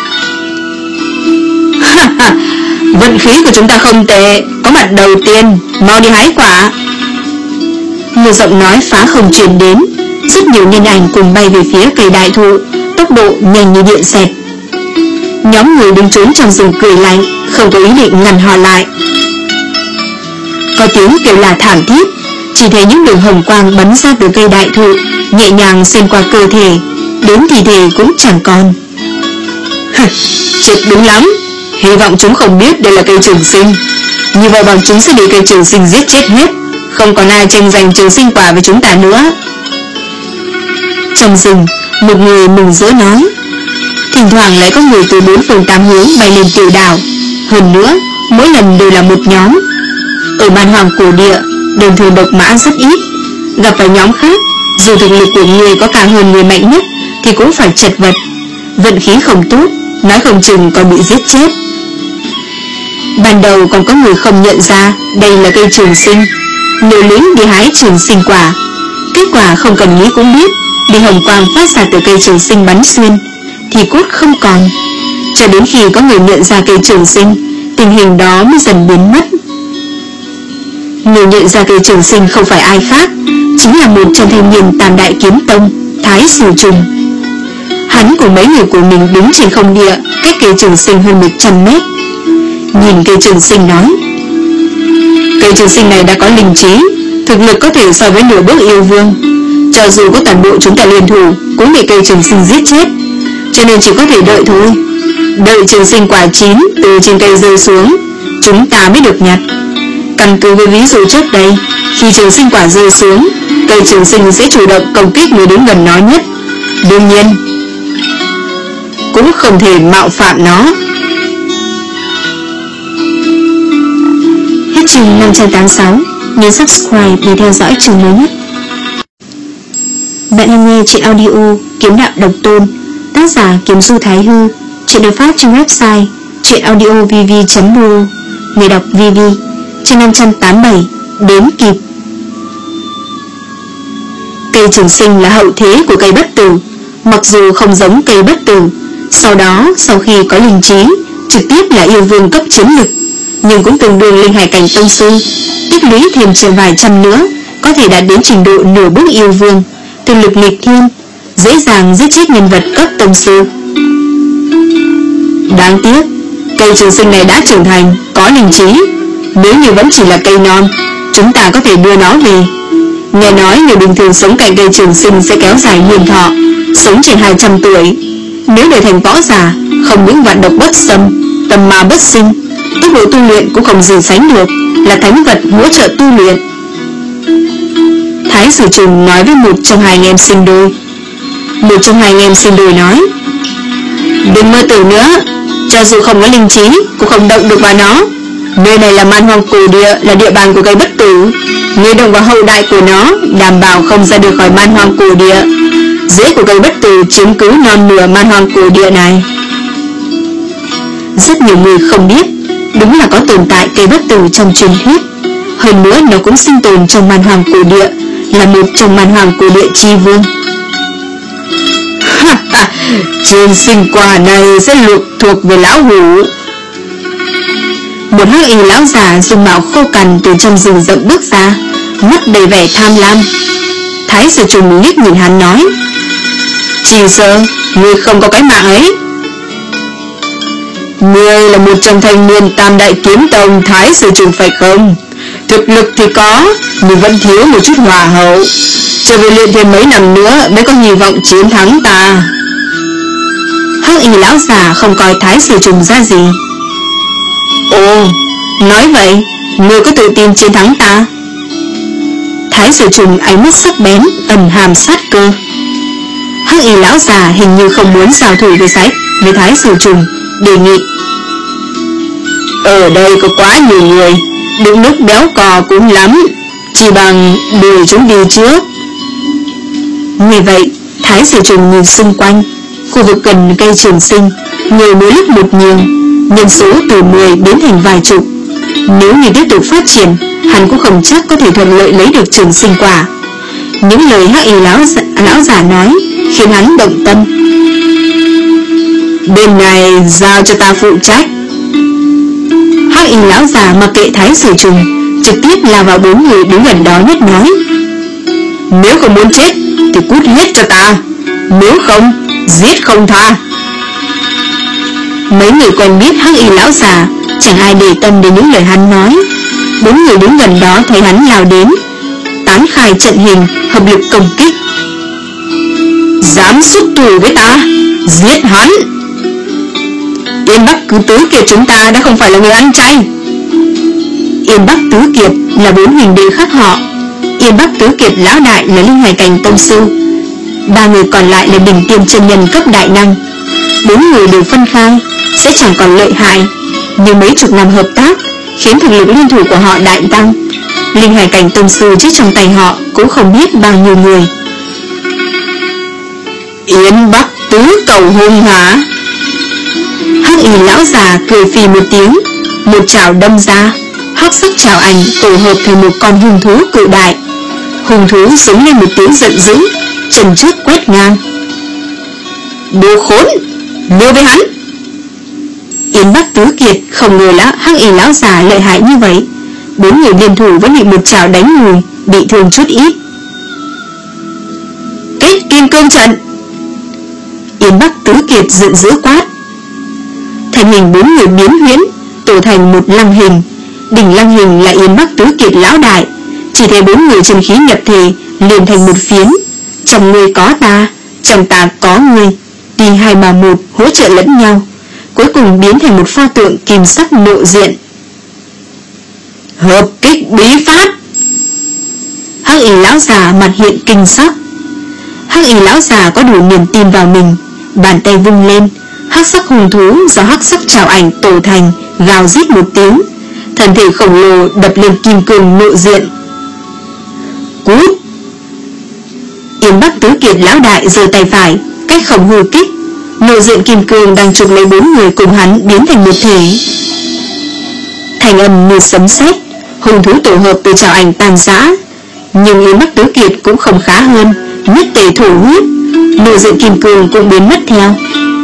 Vận khí của chúng ta không tệ, có mặt đầu tiên, mau đi hái quả. Một giọng nói phá không truyền đến, rất nhiều nhân ảnh cùng bay về phía cây đại thụ, tốc độ nhanh như điện xẹt. Nhóm người đứng trốn trong rừng cười lạnh, không có ý định ngăn họ lại. Có tiếng kêu là thảm thiết, chỉ thấy những đường hồng quang bắn ra từ cây đại thụ, nhẹ nhàng xuyên qua cơ thể, đến thi thể cũng chẳng còn. Chết đúng lắm, hy vọng chúng không biết đây là cây trường sinh. Như vậy bọn chúng sẽ bị cây trường sinh giết chết hết, không còn ai tranh giành trường sinh quả với chúng ta nữa. Trong rừng, một người mừng rỡ nói. Thỉnh thoảng lại có người từ bốn phương tám hướng bay lên tiểu đảo. Hơn nữa, mỗi lần đều là một nhóm. Ở man hoàng cổ địa, đường thường độc mã rất ít. Gặp phải nhóm khác, dù thực lực của người có càng hơn người mạnh nhất, thì cũng phải chật vật. Vận khí không tốt, nói không chừng còn bị giết chết. Ban đầu còn có người không nhận ra đây là cây trường sinh, liều lĩnh đi hái trường sinh quả. Kết quả không cần nghĩ cũng biết, bị hồng quang phát ra từ cây trường sinh bắn xuyên, thì cốt không còn. Cho đến khi có người nhận ra cây trường sinh, tình hình đó mới dần biến mất. Người nhận ra cây trường sinh không phải ai khác, chính là một trong thanh niên Tam Đại Kiếm Tông, Thái Sử Trùng. Hắn cùng mấy người của mình đứng trên không địa, cách cây trường sinh hơn một trăm mét. Nhìn cây trường sinh nói, cây trường sinh này đã có linh trí, thực lực có thể so với nửa bước yêu vương. Cho dù có toàn bộ chúng ta liên thủ cũng bị cây trường sinh giết chết, cho nên chỉ có thể đợi thôi. Đợi trường sinh quả chín từ trên cây rơi xuống, chúng ta mới được nhặt. Căn cứ với ví dụ trước đây, khi trường sinh quả rơi xuống, cây trường sinh sẽ chủ động công kích người đến gần nó nhất. Đương nhiên cũng không thể mạo phạm nó. Hết chương năm trăm tám mươi sáu. Nhớ subscribe để theo dõi chương mới nhất. Bạn đang nghe chuyện audio Kiếm Đạo Độc Tôn, tác giả Kiếm Du Thái Hư. Chuyện được phát trên website chuyenaudiovv chấm ro. Người đọc vê vê. Chương năm trăm tám mươi bảy. Đến kịp. Cây trường sinh là hậu thế của cây bất tử. Mặc dù không giống cây bất tử, sau đó sau khi có linh trí, trực tiếp là yêu vương cấp chiến lực, nhưng cũng tương đương linh hải cảnh tông sư. Tích lũy thêm trên vài trăm nữa, có thể đạt đến trình độ nửa bước yêu vương, thực lực nghịch thiên, dễ dàng giết chết nhân vật cấp tông sư. Đáng tiếc, cây trường sinh này đã trưởng thành, có linh trí. Nếu như vẫn chỉ là cây non, chúng ta có thể đưa nó về. Nghe nói người bình thường sống cạnh cây trường sinh sẽ kéo dài niên thọ, sống trên hai trăm tuổi. Nếu để thành võ giả, không những vạn độc bất xâm, tâm ma bất sinh, tốc độ tu luyện cũng không gì sánh được, là thánh vật hỗ trợ tu luyện. Thái Sử Trùng nói với một trong hai anh em sinh đôi. Một trong hai anh em sinh đôi nói: đừng mơ tưởng nữa, cho dù không có linh trí cũng không động được vào nó. Nơi này là man hoang cổ địa, là địa bàn của cây bất tử. Người động vào hậu đại của nó, đảm bảo không ra được khỏi man hoang cổ địa. Rễ của cây bất tử chiếm cứ non nửa man hoang cổ địa này. Rất nhiều người không biết, đúng là có tồn tại cây bất tử trong truyền thuyết. Hơn nữa nó cũng sinh tồn trong man hoang cổ địa, là một trong man hoang cổ địa chi vương. Trường sinh quả này sẽ lục thuộc về lão hủ. Một hắc y lão già dung mạo khô cằn từ trong rừng rậm bước ra, mắt đầy vẻ tham lam. Thái Sử Trùng liếc nhìn hắn nói: chỉ sợ ngươi không có cái mạng ấy. Ngươi là một trong thanh niên tam đại kiếm tông Thái Sử Trùng phải không? Thực lực thì có, nhưng vẫn thiếu một chút hòa hậu. Trở về luyện thêm mấy năm nữa mới có hy vọng chiến thắng ta. Hắc y lão già không coi Thái Sử Trùng ra gì. Ồ, nói vậy ngươi có tự tin chiến thắng ta? Thái Sử Trùng ánh mắt sắc bén, ẩn hàm sát cơ. Hắc y lão già hình như không muốn giao thủ với sách với Thái Sử Trùng, đề nghị: ở đây có quá nhiều người, đúng lúc béo cò cũng lắm, chỉ bằng đuổi chúng đi trước. Vì vậy, Thái Sử Trùng nhìn xung quanh. Khu vực gần cây trường sinh, người mỗi lúc một nhiều, nhân số từ mười đến thành vài chục. Nếu như tiếp tục phát triển, hắn cũng không chắc có thể thuận lợi lấy được trường sinh quả. Những lời hắc y lão, lão giả nói khiến hắn động tâm. Bên này giao cho ta phụ trách. Hắc y lão già mặc kệ Thái Sử Trùng, trực tiếp lao vào bốn người đứng gần đó nhất nói: nếu không muốn chết thì cút hết cho ta, nếu không giết không tha. Mấy người quen biết hắc y lão già, chẳng ai để tâm đến những lời hắn nói. Bốn người đứng gần đó thấy hắn lao đến, tán khai trận hình, hợp lực công kích. Dám xuất thủ với ta, giết hắn. Yên Bắc Cứ Tứ Kiệt chúng ta đã không phải là người ăn chay. Yên Bắc Tứ Kiệt là bốn huỳnh đệ khác họ. Yên Bắc Tứ Kiệt lão đại là linh hải cảnh tông sư, ba người còn lại là đỉnh tiêm chân nhân cấp đại năng. Bốn người đều phân khai, sẽ chẳng còn lợi hại, nhưng mấy chục năm hợp tác khiến thực lực liên thủ của họ đại tăng. Linh hải cảnh tông sư chết trong tay họ cũng không biết bao nhiêu người. Yên Bắc Tứ cầu hung hả? Hắc y lão già cười phì một tiếng, một chảo đâm ra, hắc sắc chảo ảnh tổ hợp thành một con hung thú cự đại. Hung thú giống lên một tiếng giận dữ, chân trước quét ngang. Đồ khốn, liều với hắn! Yên Bắc Tứ Kiệt không ngờ là hắc y lão già lợi hại như vậy. Bốn người liên thủ vẫn bị một chảo đánh lùi, bị thương chút ít. Kết kim cương trận! Yên Bắc Tứ Kiệt giận dữ quát. Thành hình bốn người biến huyễn, tổ thành một lăng hình. Đỉnh lăng hình là Yên Bắc Tứ Kiệt lão đại. Chỉ thấy bốn người chân khí nhập thể liền thành một phiến, Trong ngươi có ta, trong ta có ngươi, đi hai mà một, hỗ trợ lẫn nhau, cuối cùng biến thành một pho tượng kim sắc lộ diện. Hợp kích bí pháp. Hắc Y lão già mặt hiện kinh sắc. Hắc Y lão già có đủ niềm tin vào mình, bàn tay vung lên, hắc sắc hùng thú do hắc sắc trảo ảnh tổ thành gào rít một tiếng, thân thể khổng lồ đập lên kim cương lộ diện. Cút! Yến Bắc Tứ Kiệt lão đại giơ tay phải, cách không hư kích, lộ diện kim cương đang chụp lấy bốn người cùng hắn biến thành một thể. Thành âm như sấm sét, hùng thú tổ hợp từ trảo ảnh tàn rã, nhưng Yến Bắc Tứ Kiệt cũng không khá hơn, nhất tề thổ huyết, lộ diện kim cương cũng biến mất theo.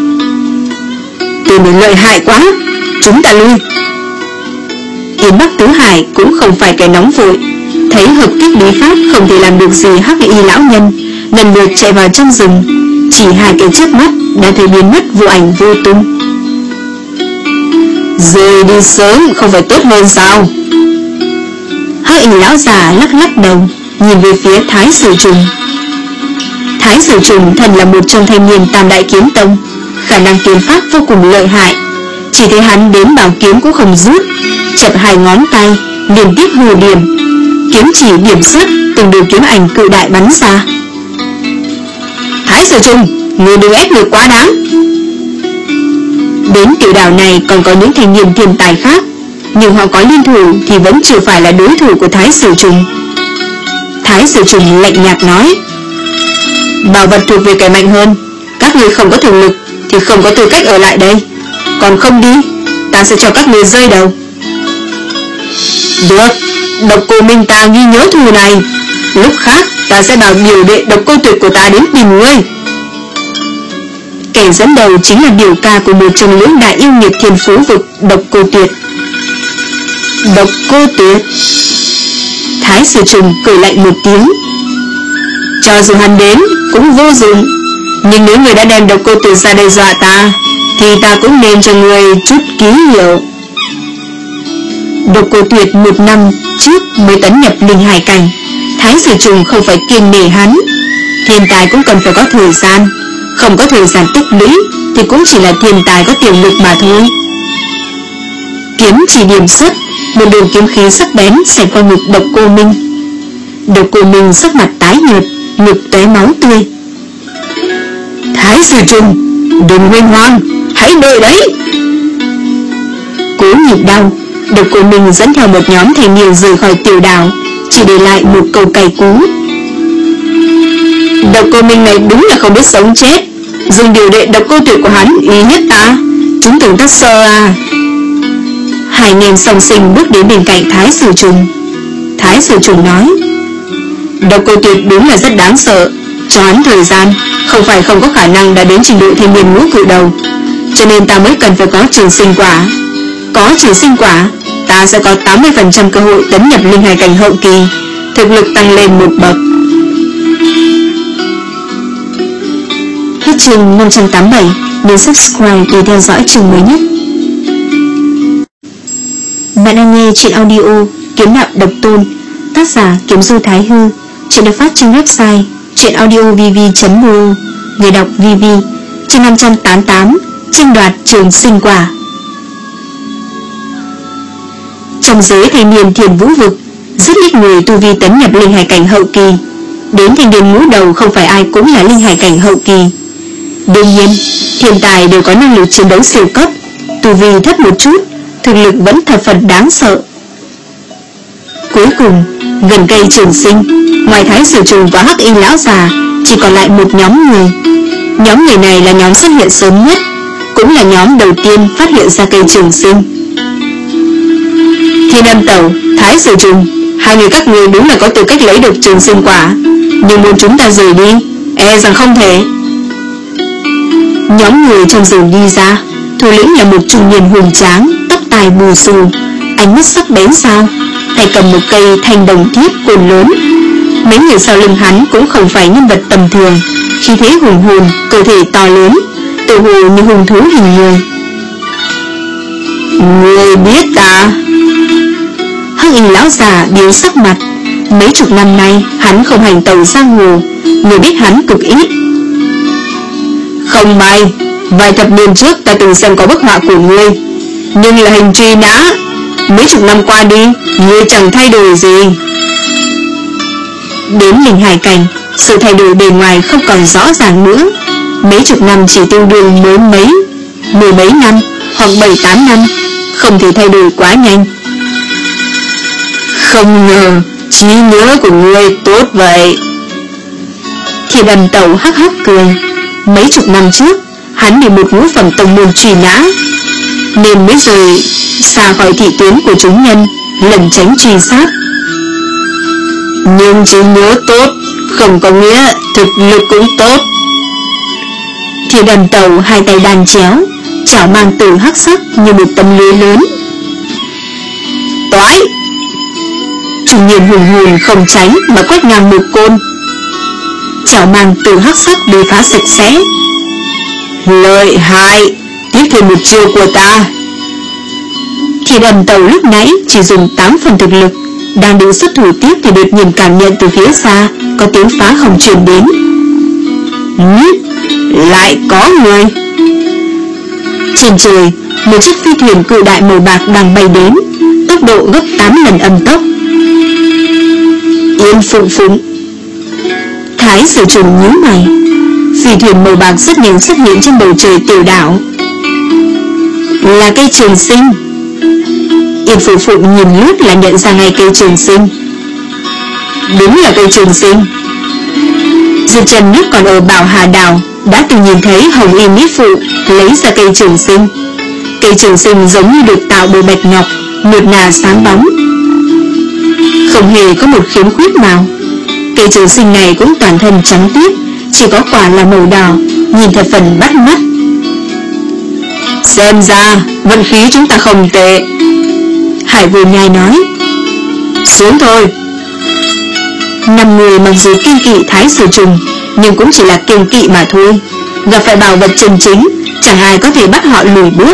Tên này lợi hại quá, chúng ta lui. Yến Bắc Tứ Hải cũng không phải kẻ nóng vội, thấy hợp kích bí pháp không thể làm được gì Hắc Y lão nhân, lần lượt chạy vào trong rừng, chỉ hai cái chớp mắt đã thấy biến mất vô ảnh vô tung. Rời đi sớm không phải tốt hơn sao? Hắc Y lão già lắc lắc đầu, nhìn về phía Thái Sử Trùng. Thái Sử Trùng thần là một trong thanh niên Tam Đại Kiếm Tông, khả năng kiếm pháp vô cùng lợi hại, chỉ thấy hắn đến bảo kiếm cũng không rút, chập hai ngón tay liên tiếp hù điểm, kiếm chỉ điểm xuất, từng đường kiếm ảnh cự đại bắn ra. Thái Sử Trùng, người đừng ép người quá đáng. Đến tiểu đảo này còn có những thanh niên thiên tài khác, nhưng họ có liên thủ thì vẫn chưa phải là đối thủ của Thái Sử Trùng. Thái Sử Trùng lạnh nhạt nói: bảo vật thuộc về kẻ mạnh hơn, các người không có thực lực thì không có tư cách ở lại đây, còn không đi, ta sẽ cho các người rơi đầu. Được, Độc Cô Minh ta ghi nhớ thù này, lúc khác ta sẽ bảo biểu đệ Độc Cô Tuyệt của ta đến tìm ngươi. Kẻ dẫn đầu chính là biểu ca của một trong lưỡng đại yêu nghiệt thiên phú vực, Độc Cô Tuyệt. Độc Cô Tuyệt. Thái Sử Trùng cười lạnh một tiếng: cho dù hắn đến cũng vô dụng, nhưng nếu người đã đem Độc Cô Tuyệt ra đây dọa ta, thì ta cũng nên cho người chút ký hiệu. Độc Cô Tuyệt một năm trước mới tấn nhập linh hải cảnh, Thái Sử Trùng không phải kiêng nể hắn. Thiên tài cũng cần phải có thời gian, không có thời gian tích lũy thì cũng chỉ là thiên tài có tiềm lực mà thôi. Kiếm chỉ điểm xuất, một đường kiếm khí sắc bén xẹt qua ngực Độc Cô Minh. Độc Cô Minh sắc mặt tái nhợt, ngực tóe máu tươi. Thái Sử Trùng, đừng huynh hoang, hãy đợi đấy. Cố nhịn đau, Độc Cô Minh dẫn theo một nhóm thanh niên rời khỏi tiểu đảo, chỉ để lại một câu cay cú: Độc Cô Minh này đúng là không biết sống chết, dùng điều đệ Độc Cô Tuyệt của hắn uy hiếp ta, chúng tưởng ta sợ à. Hai anh em song sinh bước đến bên cạnh Thái Sử Trùng. Thái Sử Trùng nói: Độc Cô Tuyệt đúng là rất đáng sợ, cho hắn thời gian, không phải không có khả năng đã đến trình độ thiên nhiên ngũ cự đầu, cho nên ta mới cần phải có trường sinh quả. Có trường sinh quả, ta sẽ có tám mươi phần trăm cơ hội tấn nhập linh hải cảnh hậu kỳ, thực lực tăng lên một bậc. Hết chương năm trăm tám mươi bảy, nhấn subscribe để theo dõi chương mới nhất. Bạn đang nghe truyện audio Kiếm Đạo Độc Tôn, tác giả Kiếm Du Thái Hư. Truyện được phát trên website truyện audio v v chấm m o, người đọc vê vê. Chương năm trăm tám mươi tám, tranh đoạt trường sinh quả. Trong giới thanh niên Thiền Vũ vực, rất ít người tu vi tấn nhập linh hải cảnh hậu kỳ. Đến thanh niên ngũ đầu không phải ai cũng là linh hải cảnh hậu kỳ. Đương nhiên, thiên tài đều có năng lực chiến đấu siêu cấp, tu vi thấp một chút, thực lực vẫn thập phần đáng sợ. Cuối cùng, gần cây trường sinh, ngoài Thái Sử Trùng và Hắc Y lão già, chỉ còn lại một nhóm người. Nhóm người này là nhóm xuất hiện sớm nhất, cũng là nhóm đầu tiên phát hiện ra cây trường sinh. Thiên Âm Tẩu, Thái Sử Trùng, hai người các người đúng là có tư cách lấy được trường sinh quả, nhưng muốn chúng ta rời đi, e rằng không thể. Nhóm người trong rừng đi ra, thủ lĩnh là một trung niên hùng tráng, tóc tai bù xù, ánh mắt sắc bén sao, tay cầm một cây thanh đồng thiết cồn lớn. Mấy người sau lưng hắn cũng không phải nhân vật tầm thường, khí thế hùng hồn, cơ thể to lớn, tự hồ như hùng thú hình người. Người biết ta? Hắc Y lão già biến sắc mặt, Mấy chục năm nay hắn không hành tẩu giang hồ, người biết hắn cực ít. Không may, vài thập niên trước ta từng xem có bức họa của ngươi, nhưng là hình truy nã. Mấy chục năm qua đi, ngươi chẳng thay đổi gì. Đến linh hải cảnh, sự thay đổi bề ngoài không còn rõ ràng nữa. Mấy chục năm chỉ tương đương mới mấy mười mấy năm hoặc bảy tám năm, không thể thay đổi quá nhanh. Không ngờ trí nhớ của ngươi tốt vậy. Thiên Âm Tẩu hắc hắc cười. Mấy chục năm trước hắn bị một ngũ phẩm tông môn truy nã, nên mới rời xa khỏi thị tuyến của chúng nhân, lẩn tránh truy sát. Nhưng trí nhớ tốt không có nghĩa thực lực cũng tốt. Thiên Âm Tẩu hai tay đan chéo, chảo mang tử hắc sắc như một tấm lưới lớn. Toái! Trung niên hùng hồn không tránh mà quét ngang một côn. Chảo mang tử hắc sắc bị phá sạch sẽ. Lợi hại! Tiếp thêm một chiêu của ta. Thiên Âm Tẩu lúc nãy chỉ dùng tám phần thực lực, đang định xuất thủ tiếp thì đột nhiên cảm nhận từ phía xa có tiếng phá hồng truyền đến. Nhít! Lại có người. Trên trời, một chiếc phi thuyền cự đại màu bạc đang bay đến, tốc độ gấp tám lần âm tốc. Yên phụng phụng. Thái Sử Trùng nhíu mày. Phi thuyền màu bạc rất nhanh xuất hiện trên bầu trời tiểu đảo. Là cây trường sinh. Yên Phụng Phụng nhìn lướt là nhận ra ngay cây trường sinh. Đúng là cây trường sinh. Diệp Trần lúc còn ở Bảo Hà Đảo đã từng nhìn thấy Hồng Y Mỹ Phụ lấy ra cây trường sinh. Cây trường sinh giống như được tạo bởi bạch ngọc, nuột nà sáng bóng, không hề có một khiếm khuyết nào. Cây trường sinh này cũng toàn thân trắng tuyết, chỉ có quả là màu đỏ, nhìn thật phần bắt mắt. Xem ra vận khí chúng ta không tệ, Hải Vô Nhai nói. Xuống thôi. Năm người mặc dù kiêng kỵ Thái Sử Trùng, nhưng cũng chỉ là kiêng kỵ mà thôi. Gặp phải bảo vật chân chính, chẳng ai có thể bắt họ lùi bước.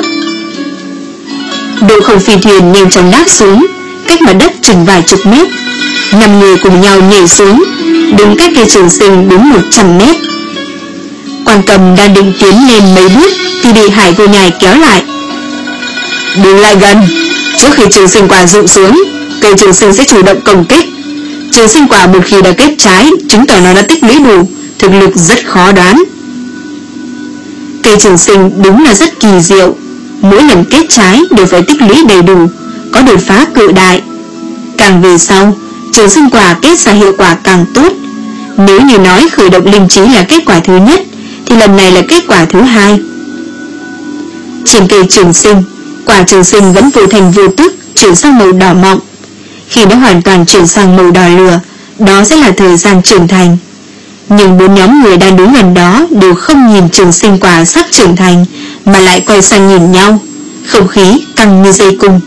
Độ không phi thuyền nhanh chóng đáp xuống, cách mặt đất chừng vài chục mét. Năm người cùng nhau nhảy xuống, đứng cách cây trường sinh đúng một trăm mét. Quan Cầm đang định tiến lên mấy bước thì bị Hải Vô Nhai kéo lại. Đừng lại gần. Trước khi trường sinh quả rụng xuống, cây trường sinh sẽ chủ động công kích. Trường sinh quả một khi đã kết trái, chứng tỏ nó đã tích lũy đủ, thực lực rất khó đoán. Cây trường sinh đúng là rất kỳ diệu, mỗi lần kết trái đều phải tích lũy đầy đủ, có đột phá cự đại. Càng về sau, trường sinh quả kết ra hiệu quả càng tốt. Nếu như nói khởi động linh trí là kết quả thứ nhất, thì lần này là kết quả thứ hai. Trên cây trường sinh, quả trường sinh vẫn vô thành vô tức chuyển sang màu đỏ mọng. Khi nó hoàn toàn chuyển sang màu đỏ lửa, đó sẽ là thời gian trưởng thành. Nhưng bốn nhóm người đang đứng gần đó đều không nhìn trường sinh quả sắp trưởng thành, mà lại quay sang nhìn nhau. Không khí căng như dây cung.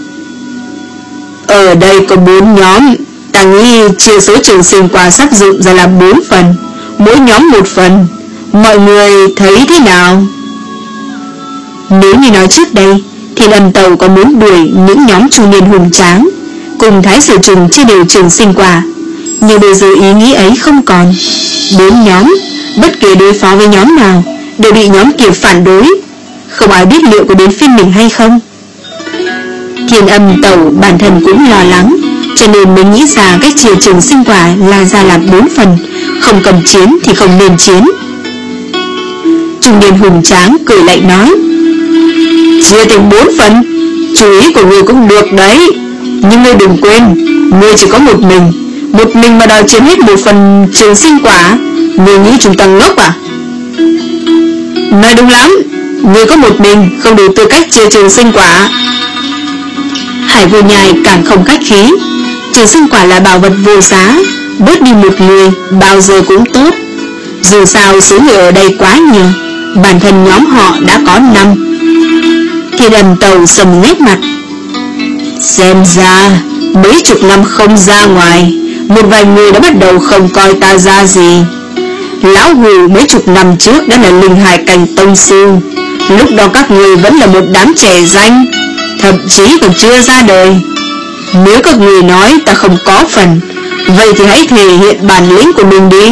Ở đây có bốn nhóm, ta nghĩ chia số trường sinh quả sắp dụng ra là bốn phần, mỗi nhóm một phần. Mọi người thấy thế nào? Nếu như nói trước đây, Thiên Âm Tẩu có muốn đuổi những nhóm trung niên hùng tráng cùng Thái Sử Trùng chia đều trường sinh quả, nhưng bây giờ ý nghĩ ấy không còn. Bốn nhóm, bất kể đối phó với nhóm nào, đều bị nhóm kia phản đối. Không ai biết liệu có đến phiên mình hay không. Thiên Âm Tẩu bản thân cũng lo lắng, cho nên mới nghĩ ra cách chia trường sinh quả là ra làm bốn phần, không cần chiến thì không nên chiến. Trung niên hùng tráng cười lạnh nói: chia thành bốn phần, chú ý của ngươi cũng được đấy, nhưng ngươi đừng quên, ngươi chỉ có một mình, một mình mà đòi chiếm hết một phần trường sinh quả, ngươi nghĩ chúng ta ngốc à? Nói đúng lắm, ngươi có một mình, không đủ tư cách chia trường sinh quả. Hải Vô Nhai càng không khách khí. Trường sinh quả là bảo vật vô giá, bớt đi một người bao giờ cũng tốt. Dù sao số người ở đây quá nhiều, bản thân nhóm họ đã có năm. Thiên Âm Tẩu sầm nét mặt. Xem ra mấy chục năm không ra ngoài, một vài người đã bắt đầu không coi ta ra gì. Lão Hù mấy chục năm trước đã là linh hải cảnh tông sư, lúc đó các người vẫn là một đám trẻ danh, thậm chí còn chưa ra đời. Nếu các người nói ta không có phần, Vậy thì hãy thể hiện bản lĩnh của mình đi.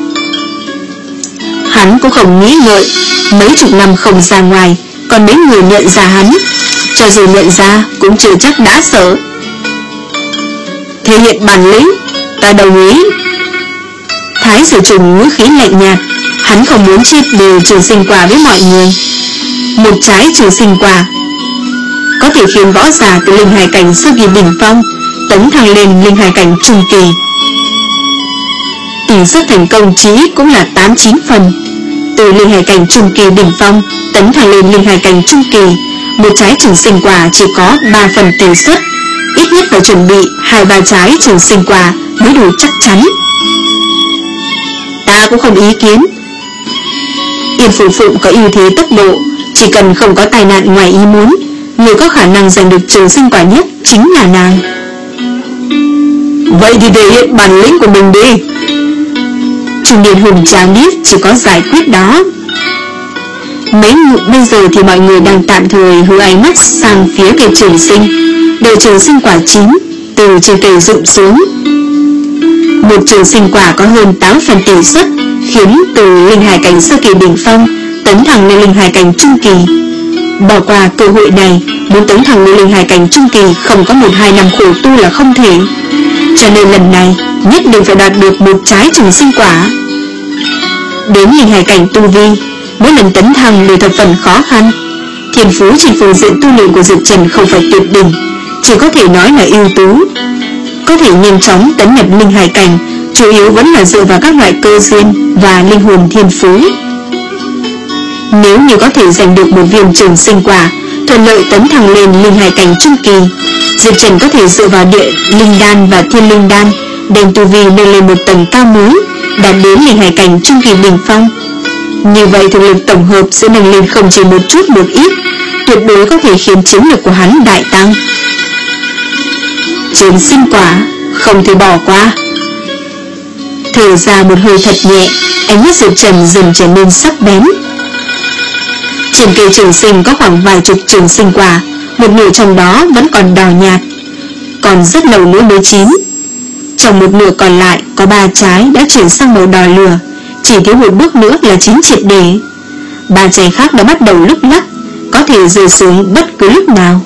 Hắn cũng không nghĩ ngợi, mấy chục năm không ra ngoài, còn mấy người nhận ra hắn. Cho dù nhận ra cũng chưa chắc đã sợ. Thể hiện bản lĩnh, ta đồng ý. Thái Sử Trùng ngữ khí lạnh nhạt. Hắn không muốn chia đều trường sinh quả với mọi người. Một trái trường sinh quả có thể khiến võ giả từ linh hải cảnh sơ kỳ đỉnh phong tấn thăng lên linh hải cảnh trung kỳ. Tỷ suất thành công chí ít cũng là tám chín phần. Từ linh hải cảnh trung kỳ đỉnh phong tấn thăng lên linh hải cảnh trung kỳ, một trái trường sinh quả chỉ có ba phần tỷ suất. Ít nhất phải chuẩn bị hai ba trái trường sinh quả mới đủ chắc chắn. Ta cũng không ý kiến. Yên Phủ Phụng có ưu thế tốc độ, chỉ cần không có tai nạn ngoài ý muốn, người có khả năng giành được trường sinh quả nhất chính là nàng. Vậy thì thể hiện bản lĩnh của mình đi. Trung niên hùng tráng biết chỉ có giải quyết đó. Mấy bây giờ thì mọi người đang tạm thời hướng ánh mắt sang phía cây trường sinh, đợi trường sinh quả chín từ trên cây rụng xuống. Một trường sinh quả có hơn tám phần tỷ suất khiến từ linh hải cảnh sơ kỳ đỉnh phong tấn thăng lên linh hải cảnh trung kỳ. Bỏ qua cơ hội này, muốn tấn thăng lên linh hải cảnh trung kỳ không có một hai năm khổ tu là không thể. Cho nên lần này nhất định phải đạt được một trái trường sinh quả. Đến linh hải cảnh tu vi, mỗi lần tấn thăng đều thập phần khó khăn. Thiên phú trên phương diện tu luyện của Diệp Trần không phải tuyệt đỉnh, chỉ có thể nói là ưu tú. Có thể nhanh chóng tấn nhập linh hải cảnh, chủ yếu vẫn là dựa vào các loại cơ duyên và linh hồn thiên phú. Nếu như có thể giành được một viên trường sinh quả, thuận lợi tấn thăng lên linh hải cảnh trung kỳ, Diệp Trần có thể dựa vào địa linh đan và thiên linh đan đem tu vi nâng lên một tầng cao mới, đạt đến linh hải cảnh trung kỳ đỉnh phong. Như vậy thực lực tổng hợp sẽ nâng lên không chỉ một chút một ít, tuyệt đối có thể khiến chiến lược của hắn đại tăng. Trường sinh quả không thể bỏ qua. Thở ra một hơi thật nhẹ, ánh mắt Diệp Trần dần trở nên sắc bén. Trên cây trường sinh có khoảng vài chục trường sinh quả, một nửa trong đó vẫn còn đỏ nhạt, còn rất lâu nữa mới chín. Trong một nửa còn lại có ba trái đã chuyển sang màu đỏ lửa, chỉ thiếu một bước nữa là chín triệt để. Ba trái khác đã bắt đầu lúc lắc, có thể rơi xuống bất cứ lúc nào.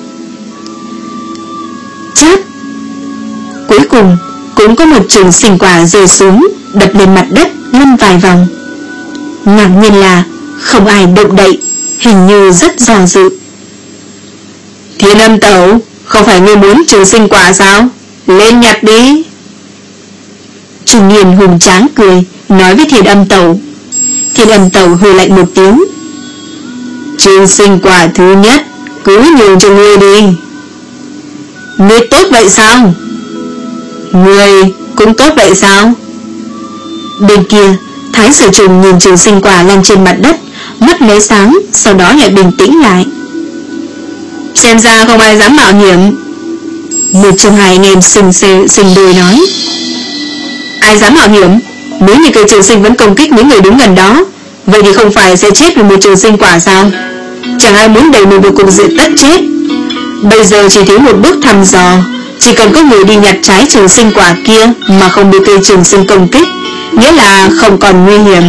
Chát! Cuối cùng cũng có một trường sinh quả rơi xuống, đập lên mặt đất lăn vài vòng. Ngạc nhiên là không ai động đậy, hình như rất do dự. Thiên Âm Tẩu, không phải ngươi muốn trường sinh quả sao? Lên nhặt đi. Trung niên hùng tráng cười, nói với Thiên Âm Tẩu. Thiên Âm Tẩu hừ lạnh một tiếng. Trường sinh quả thứ nhất cứ nhường cho ngươi đi. Ngươi tốt vậy sao? Ngươi cũng tốt vậy sao? Bên kia, Thái Sử Trùng nhìn trường sinh quả lăn trên mặt đất, mắt lóe sáng, sau đó lại bình tĩnh lại. Xem ra không ai dám mạo hiểm. Một trong hai anh em sừng sừng đôi nói. Ai dám mạo hiểm? Nếu như cây trường sinh vẫn công kích những người đứng gần đó, vậy thì không phải sẽ chết vì một trường sinh quả sao? Chẳng ai muốn đẩy mình vào cục diện tất chết. Bây giờ chỉ thiếu một bước thăm dò, chỉ cần có người đi nhặt trái trường sinh quả kia mà không bị cây trường sinh công kích, nghĩa là không còn nguy hiểm.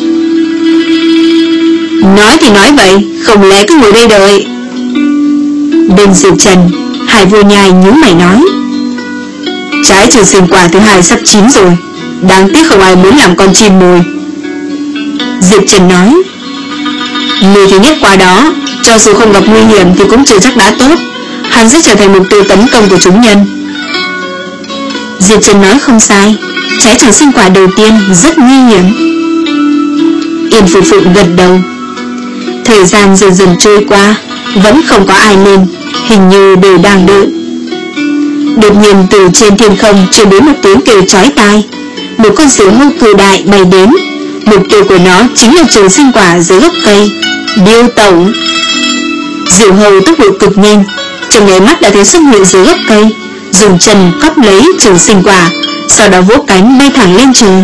Nói thì nói vậy, không lẽ cứ ngồi đây đợi? Bên Diệp Trần, Hải Vô Nhai nhíu mày nói. Trái trường sinh quả thứ hai sắp chín rồi, đáng tiếc không ai muốn làm con chim mồi. Diệp Trần nói. Người thứ nhất qua đó, cho dù không gặp nguy hiểm thì cũng chưa chắc đã tốt, hắn sẽ trở thành mục tiêu tấn công của chúng nhân. Diệp Trần nói không sai, trái trường sinh quả đầu tiên rất nguy hiểm. Yên Phụ Phụng gật đầu. Thời gian dần dần trôi qua, vẫn không có ai lên, hình như đều đang đợi. Đột nhiên từ trên thiên không truyền đến một tiếng kêu chói tai. Một con diều hâu cự đại bay đến, mục tiêu của nó chính là trường sinh quả dưới gốc cây. Điêu Tẩu. Diều hâu tốc độ cực nhanh, trong nháy mắt đã thấy xuất hiện dưới gốc cây, dùng chân cắp lấy trường sinh quả, sau đó vỗ cánh bay thẳng lên trời.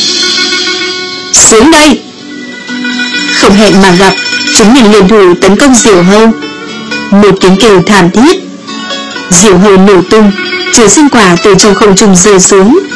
Xuống đây! Không hẹn mà gặp, chúng mình liên thủ tấn công diều hâu. Một tiếng kêu thảm thiết, diều hâu nổ tung, trường sinh quả từ trong không trung rơi xuống,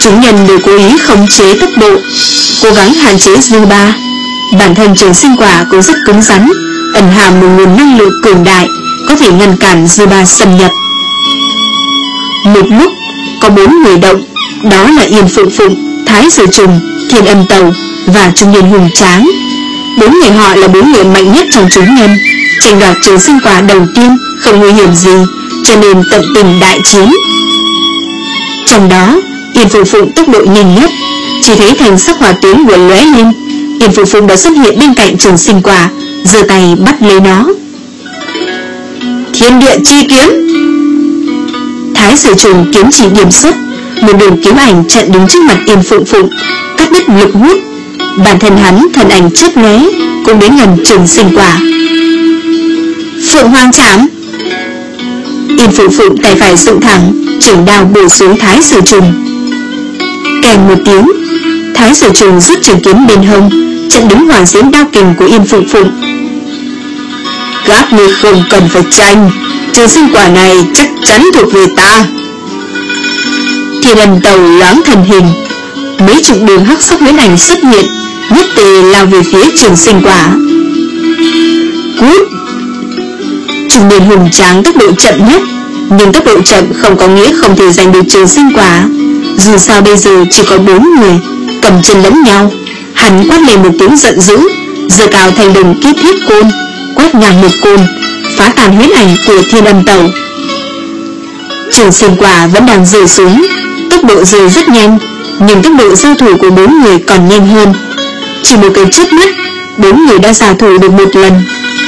Chúng nhân đều cố ý khống chế tốc độ, cố gắng hạn chế dư ba. Bản thân trường sinh quả cũng rất cứng rắn, ẩn hàm một nguồn năng lượng cường đại, có thể ngăn cản dư ba xâm nhập. Một lúc có bốn người động, đó là Yên Phụng Phụng, Thái Sử Trùng, Thiên Âm Tàu và trung niên hùng tráng. Bốn người họ là bốn người mạnh nhất trong chúng nhân, tranh đoạt trường sinh quả đầu tiên không nguy hiểm gì, cho nên tận tình đại chiến. Trong đó Yên Phụng Phụng tốc độ nhanh nhất, chỉ thấy thành sắc hỏa tuyến vừa lóe lên, Yên Phụng Phụng đã xuất hiện bên cạnh trường sinh quả, giơ tay bắt lấy nó. Thiên địa chi kiếm. Thái Sử Trùng kiếm chỉ điểm xuất, một đường kiếm ảnh chặn đứng trước mặt Yên Phụng Phụng, cắt đứt lực hút. Bản thân hắn thân ảnh chớp lóe cũng đến gần trường sinh quả. Phượng Hoàng Trảm. Yên Phụng Phụng tay phải dựng thẳng, trường đao bổ xuống Thái Sử Trùng. Kèn một tiếng, Thái Sử Trùng rút trường kiếm bên hông, chặn đứng hỏa diễm đao kình của Yên Phụng Phụng. Các ngươi không cần phải tranh, trường sinh quả này chắc chắn thuộc về ta. Thiên Âm Tàu loáng thần hình, mấy chục đường hắc sắc huyễn ảnh xuất hiện, nhất tề lao về phía trường sinh quả. Cút! Trung niên hùng tráng tốc độ chậm nhất, nhưng tốc độ chậm không có nghĩa không thể giành được trường sinh quả. Dù sao bây giờ chỉ có bốn người, cầm chân lẫn nhau. Hắn quát lên một tiếng giận dữ, giơ cao thành đồng kiếp thiết côn, quét ngang một côn, phá tàn huyễn ảnh của Thiên Âm Tàu. Trường sinh quả vẫn đang rơi xuống, tốc độ rơi rất nhanh, nhưng tốc độ giao thủ của bốn người còn nhanh hơn. Chỉ một cái chớp mắt, bốn người đã giao thủ được một lần.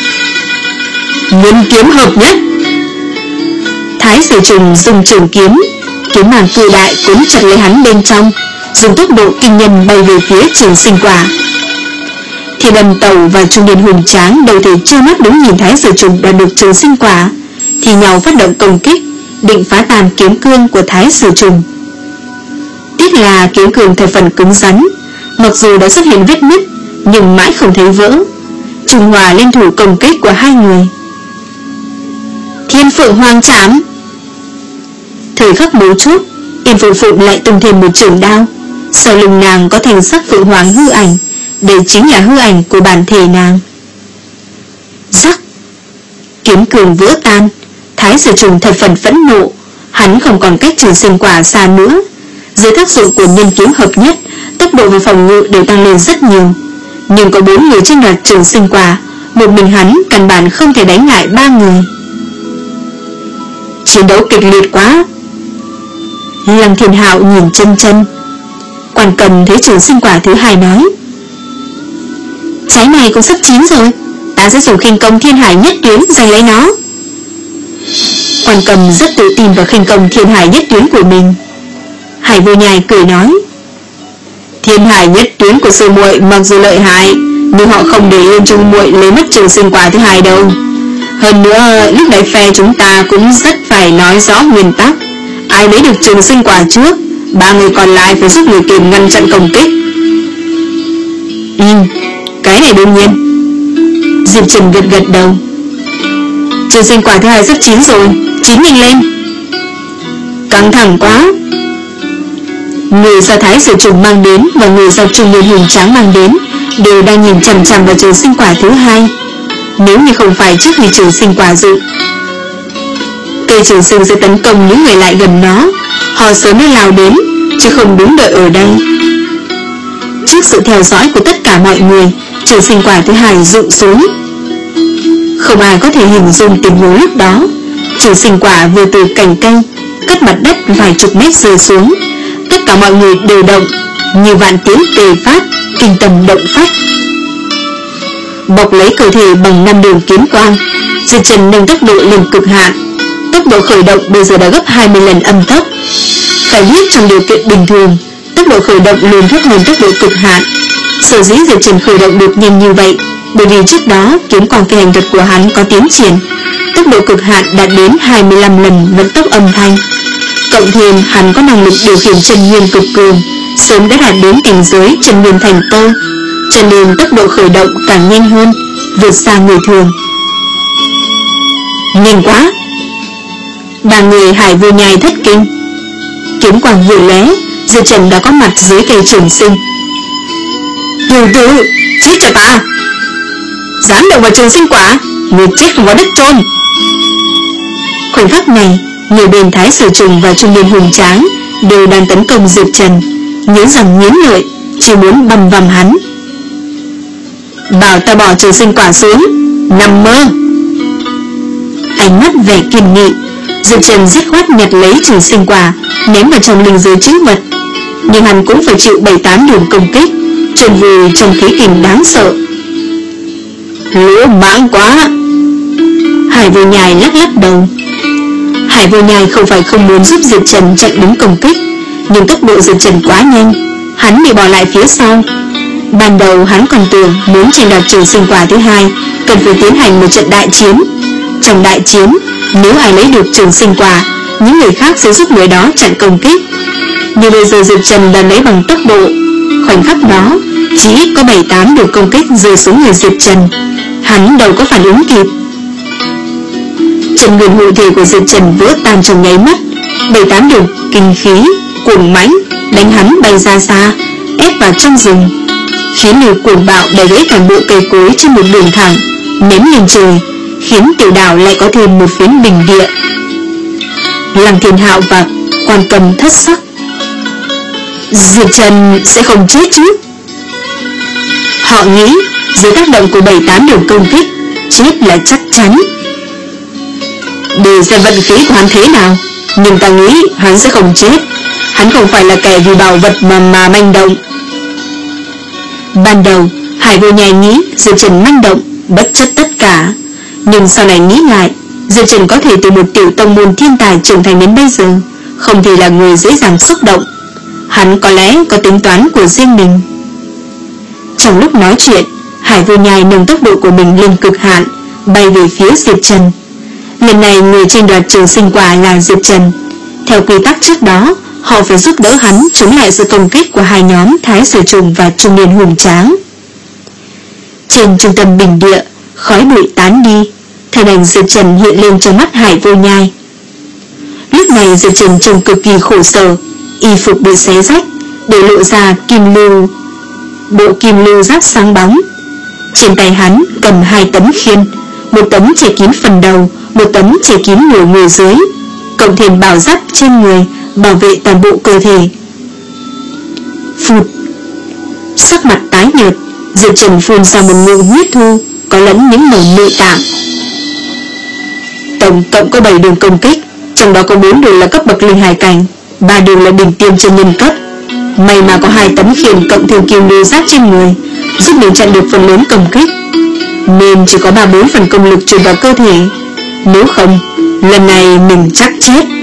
Nhân kiếm hợp nhất. Thái Sử Trùng dùng trường kiếm, kiếm màn cự đại cuốn chặt lấy hắn bên trong, dùng tốc độ kinh nhân bay về phía trường sinh quả. Thiên Âm Tàu và trung niên hùng tráng đầu thể trơ mắt đứng nhìn Thái Sử Trùng đoạt được trường sinh quả, thì nhau phát động công kích, định phá tàn kiếm cương của Thái Sử Trùng. Tiếc là kiếm cương thật phần cứng rắn, mặc dù đã xuất hiện vết nứt nhưng mãi không thấy vỡ. Trùng hòa lên thủ công kích của hai người. Thiên Phượng Hoàng Trảm. Thời khắc mấu chốt, Yên Phụng Phụng lại tung thêm một trường đao. Sau lưng nàng có thành sắc phượng hoàng hư ảnh, đây chính là hư ảnh của bản thể nàng. Rắc! Kiếm cường vỡ tan. Thái Sử Trùng thật phần phẫn nộ, hắn không còn cách trường sinh quả xa nữa. Dưới tác dụng của nhân kiếm hợp nhất, tốc độ và phòng ngự đều tăng lên rất nhiều. Nhưng có bốn người tranh đoạt trường sinh quả, một mình hắn căn bản không thể đánh lại ba người. Chiến đấu kịch liệt quá. Lăng Thiên Hạo nhìn chân chân. Quan Cầm thấy trường sinh quả thứ hai nói: trái này cũng sắp chín rồi, ta sẽ dùng khinh công Thiên Hải Nhất Tuyến giành lấy nó. Quan Cầm rất tự tin vào khinh công Thiên Hải Nhất Tuyến của mình. Hải Vô Nhai cười nói: Thiên Hải Nhất Tuyến của sư muội mặc dù lợi hại, nhưng họ không để yên cho muội lấy mất trường sinh quả thứ hai đâu. Hơn nữa lúc đấy phe chúng ta cũng rất phải nói rõ nguyên tắc, ai lấy được trường sinh quả trước, ba người còn lại phải giúp người kiềm ngăn chặn công kích. Ừ, cái này đương nhiên. Diệp Trần gật gật đầu. Trường sinh quả thứ hai sắp chín rồi, chín nhanh lên. Căng thẳng quá. Người do Thái Sử Trùng mang đến và người do trung niên hùng tráng mang đến đều đang nhìn chằm chằm vào trường sinh quả thứ hai. Nếu như không phải trước khi trường sinh quả dự, cây trường sinh sẽ tấn công những người lại gần nó, họ sớm đã lao đến, chứ không đứng đợi ở đây. Trước sự theo dõi của tất cả mọi người, trường sinh quả thứ hai rụng xuống. Không ai có thể hình dung tình huống lúc đó. Trường sinh quả vừa từ cành cây cắt mặt đất vài chục mét rơi xuống. Tất cả mọi người đều động, như vạn tiếng tề phát, kinh tâm động phách. Bọc lấy cơ thể bằng năm đường kiếm quang, Diệp Trần nâng tốc độ lên cực hạn. Tốc độ khởi động bây giờ đã gấp hai mươi lần âm tốc. Phải biết trong điều kiện bình thường, tốc độ khởi động luôn thấp hơn tốc độ cực hạn. Sở dĩ Diệp Trần khởi động được nhanh như vậy, bởi vì trước đó kiếm quang phi hành thuật của hắn có tiến triển, tốc độ cực hạn đạt đến hai mươi lăm lần vận tốc âm thanh. Cộng thêm hắn có năng lực điều khiển chân nguyên cực cường, sớm đã đạt đến cảnh giới chân nguyên thành tơ, cho nên tốc độ khởi động càng nhanh hơn, vượt xa người thường. Nhanh quá! Ba người Hải Vô Nhai thất kinh. Kiếm quang vừa lóe, Diệp Trần đã có mặt dưới cây trường sinh. Tiểu tử, chết cho ta! Dám động vào trường sinh quả, người chết không có đất chôn. Khoảnh khắc này, người bên Thái Sử Trùng và trung niên hùng tráng đều đang tấn công Diệp Trần, nghiến răng nghiến lợi, chỉ muốn bầm vằm hắn. Bảo ta bỏ trường sinh quả xuống, nằm mơ! Ánh mắt vẻ kiên nghị, Diệp Trần dứt khoát nhặt lấy trường sinh quả, ném vào trong linh giới trữ vật. Nhưng hắn cũng phải chịu bảy tám đường công kích, trần vùi trong khí kình đáng sợ. Lỗ mãng quá! Hải Vô Nhai lắc lắc đầu. Hải Vô Nhai không phải không muốn giúp Diệp Trần chặn đứng công kích, nhưng tốc độ Diệp Trần quá nhanh, hắn bị bỏ lại phía sau. Ban đầu hắn còn tưởng muốn tranh đoạt trường sinh quả thứ hai, cần phải tiến hành một trận đại chiến. Trong đại chiến, nếu ai lấy được trường sinh quả, những người khác sẽ giúp người đó chặn công kích. Nhưng bây giờ Diệp Trần đã lấy bằng tốc độ. Khoảnh khắc đó, chỉ ít có bảy tám đường công kích rơi xuống người Diệp Trần. Hắn đâu có phản ứng kịp. Trận nguyên hộ thể của Diệp Trần vỡ tan trong nháy mắt. Bảy tám đường kinh khí cuồng mãnh đánh hắn bay ra xa, ép vào trong rừng. Khí lưu cuồng bạo đẩy gãy toàn bộ cây cối trên một đường thẳng, ném lên trời, khiến tiểu đảo lại có thêm một phiến bình địa. Lăng Thiên Hạo và Quan Cầm thất sắc. Diệp Trần sẽ không chết chứ? Họ nghĩ dưới tác động của bảy tám đường công kích, chết là chắc chắn. Để xem vận khí của hắn thế nào, nhưng ta nghĩ hắn sẽ không chết. Hắn không phải là kẻ vì bảo vật mà mà manh động. Ban đầu Hải Vô Nhai nghĩ Diệp Trần manh động, bất chấp tất cả. Nhưng sau này nghĩ lại, Diệp Trần có thể từ một tiểu tông môn thiên tài trưởng thành đến bây giờ, không thể là người dễ dàng xúc động. Hắn có lẽ có tính toán của riêng mình. Trong lúc nói chuyện, Hải Vô Nhai nâng tốc độ của mình lên cực hạn, bay về phía Diệp Trần. Lần này người tranh đoạt trường sinh quả là Diệp Trần. Theo quy tắc trước đó, họ phải giúp đỡ hắn chống lại sự công kích của hai nhóm Thái Sử Trùng và trung niên hùng tráng. Trên trung tâm bình địa, khói bụi tán đi, thân ảnh Diệp Trần hiện lên trong mắt Hải Vô Nhai. Lúc này Diệp Trần trông cực kỳ khổ sở, y phục bị xé rách, để lộ ra kim lưu, bộ kim lưu giáp sáng bóng. Trên tay hắn cầm hai tấm khiên, một tấm che kín phần đầu, một tấm che kín nửa người dưới, cộng thêm bảo giáp trên người bảo vệ toàn bộ cơ thể. Phụt, sắc mặt tái nhợt, Diệp Trần phun ra một ngụm huyết thu, có lẫn những mẩu nội tạng. Tổng cộng có bảy đường công kích, trong đó có bốn đường là cấp bậc linh hải cảnh, ba đường là đỉnh tiêm chân nhân cấp. May mà có hai tấm khiên cộng thêm kim lưu giáp trên người, giúp mình chặn được phần lớn công kích, nên chỉ có ba bốn phần công lực truyền vào cơ thể. Nếu không, lần này mình chắc chết.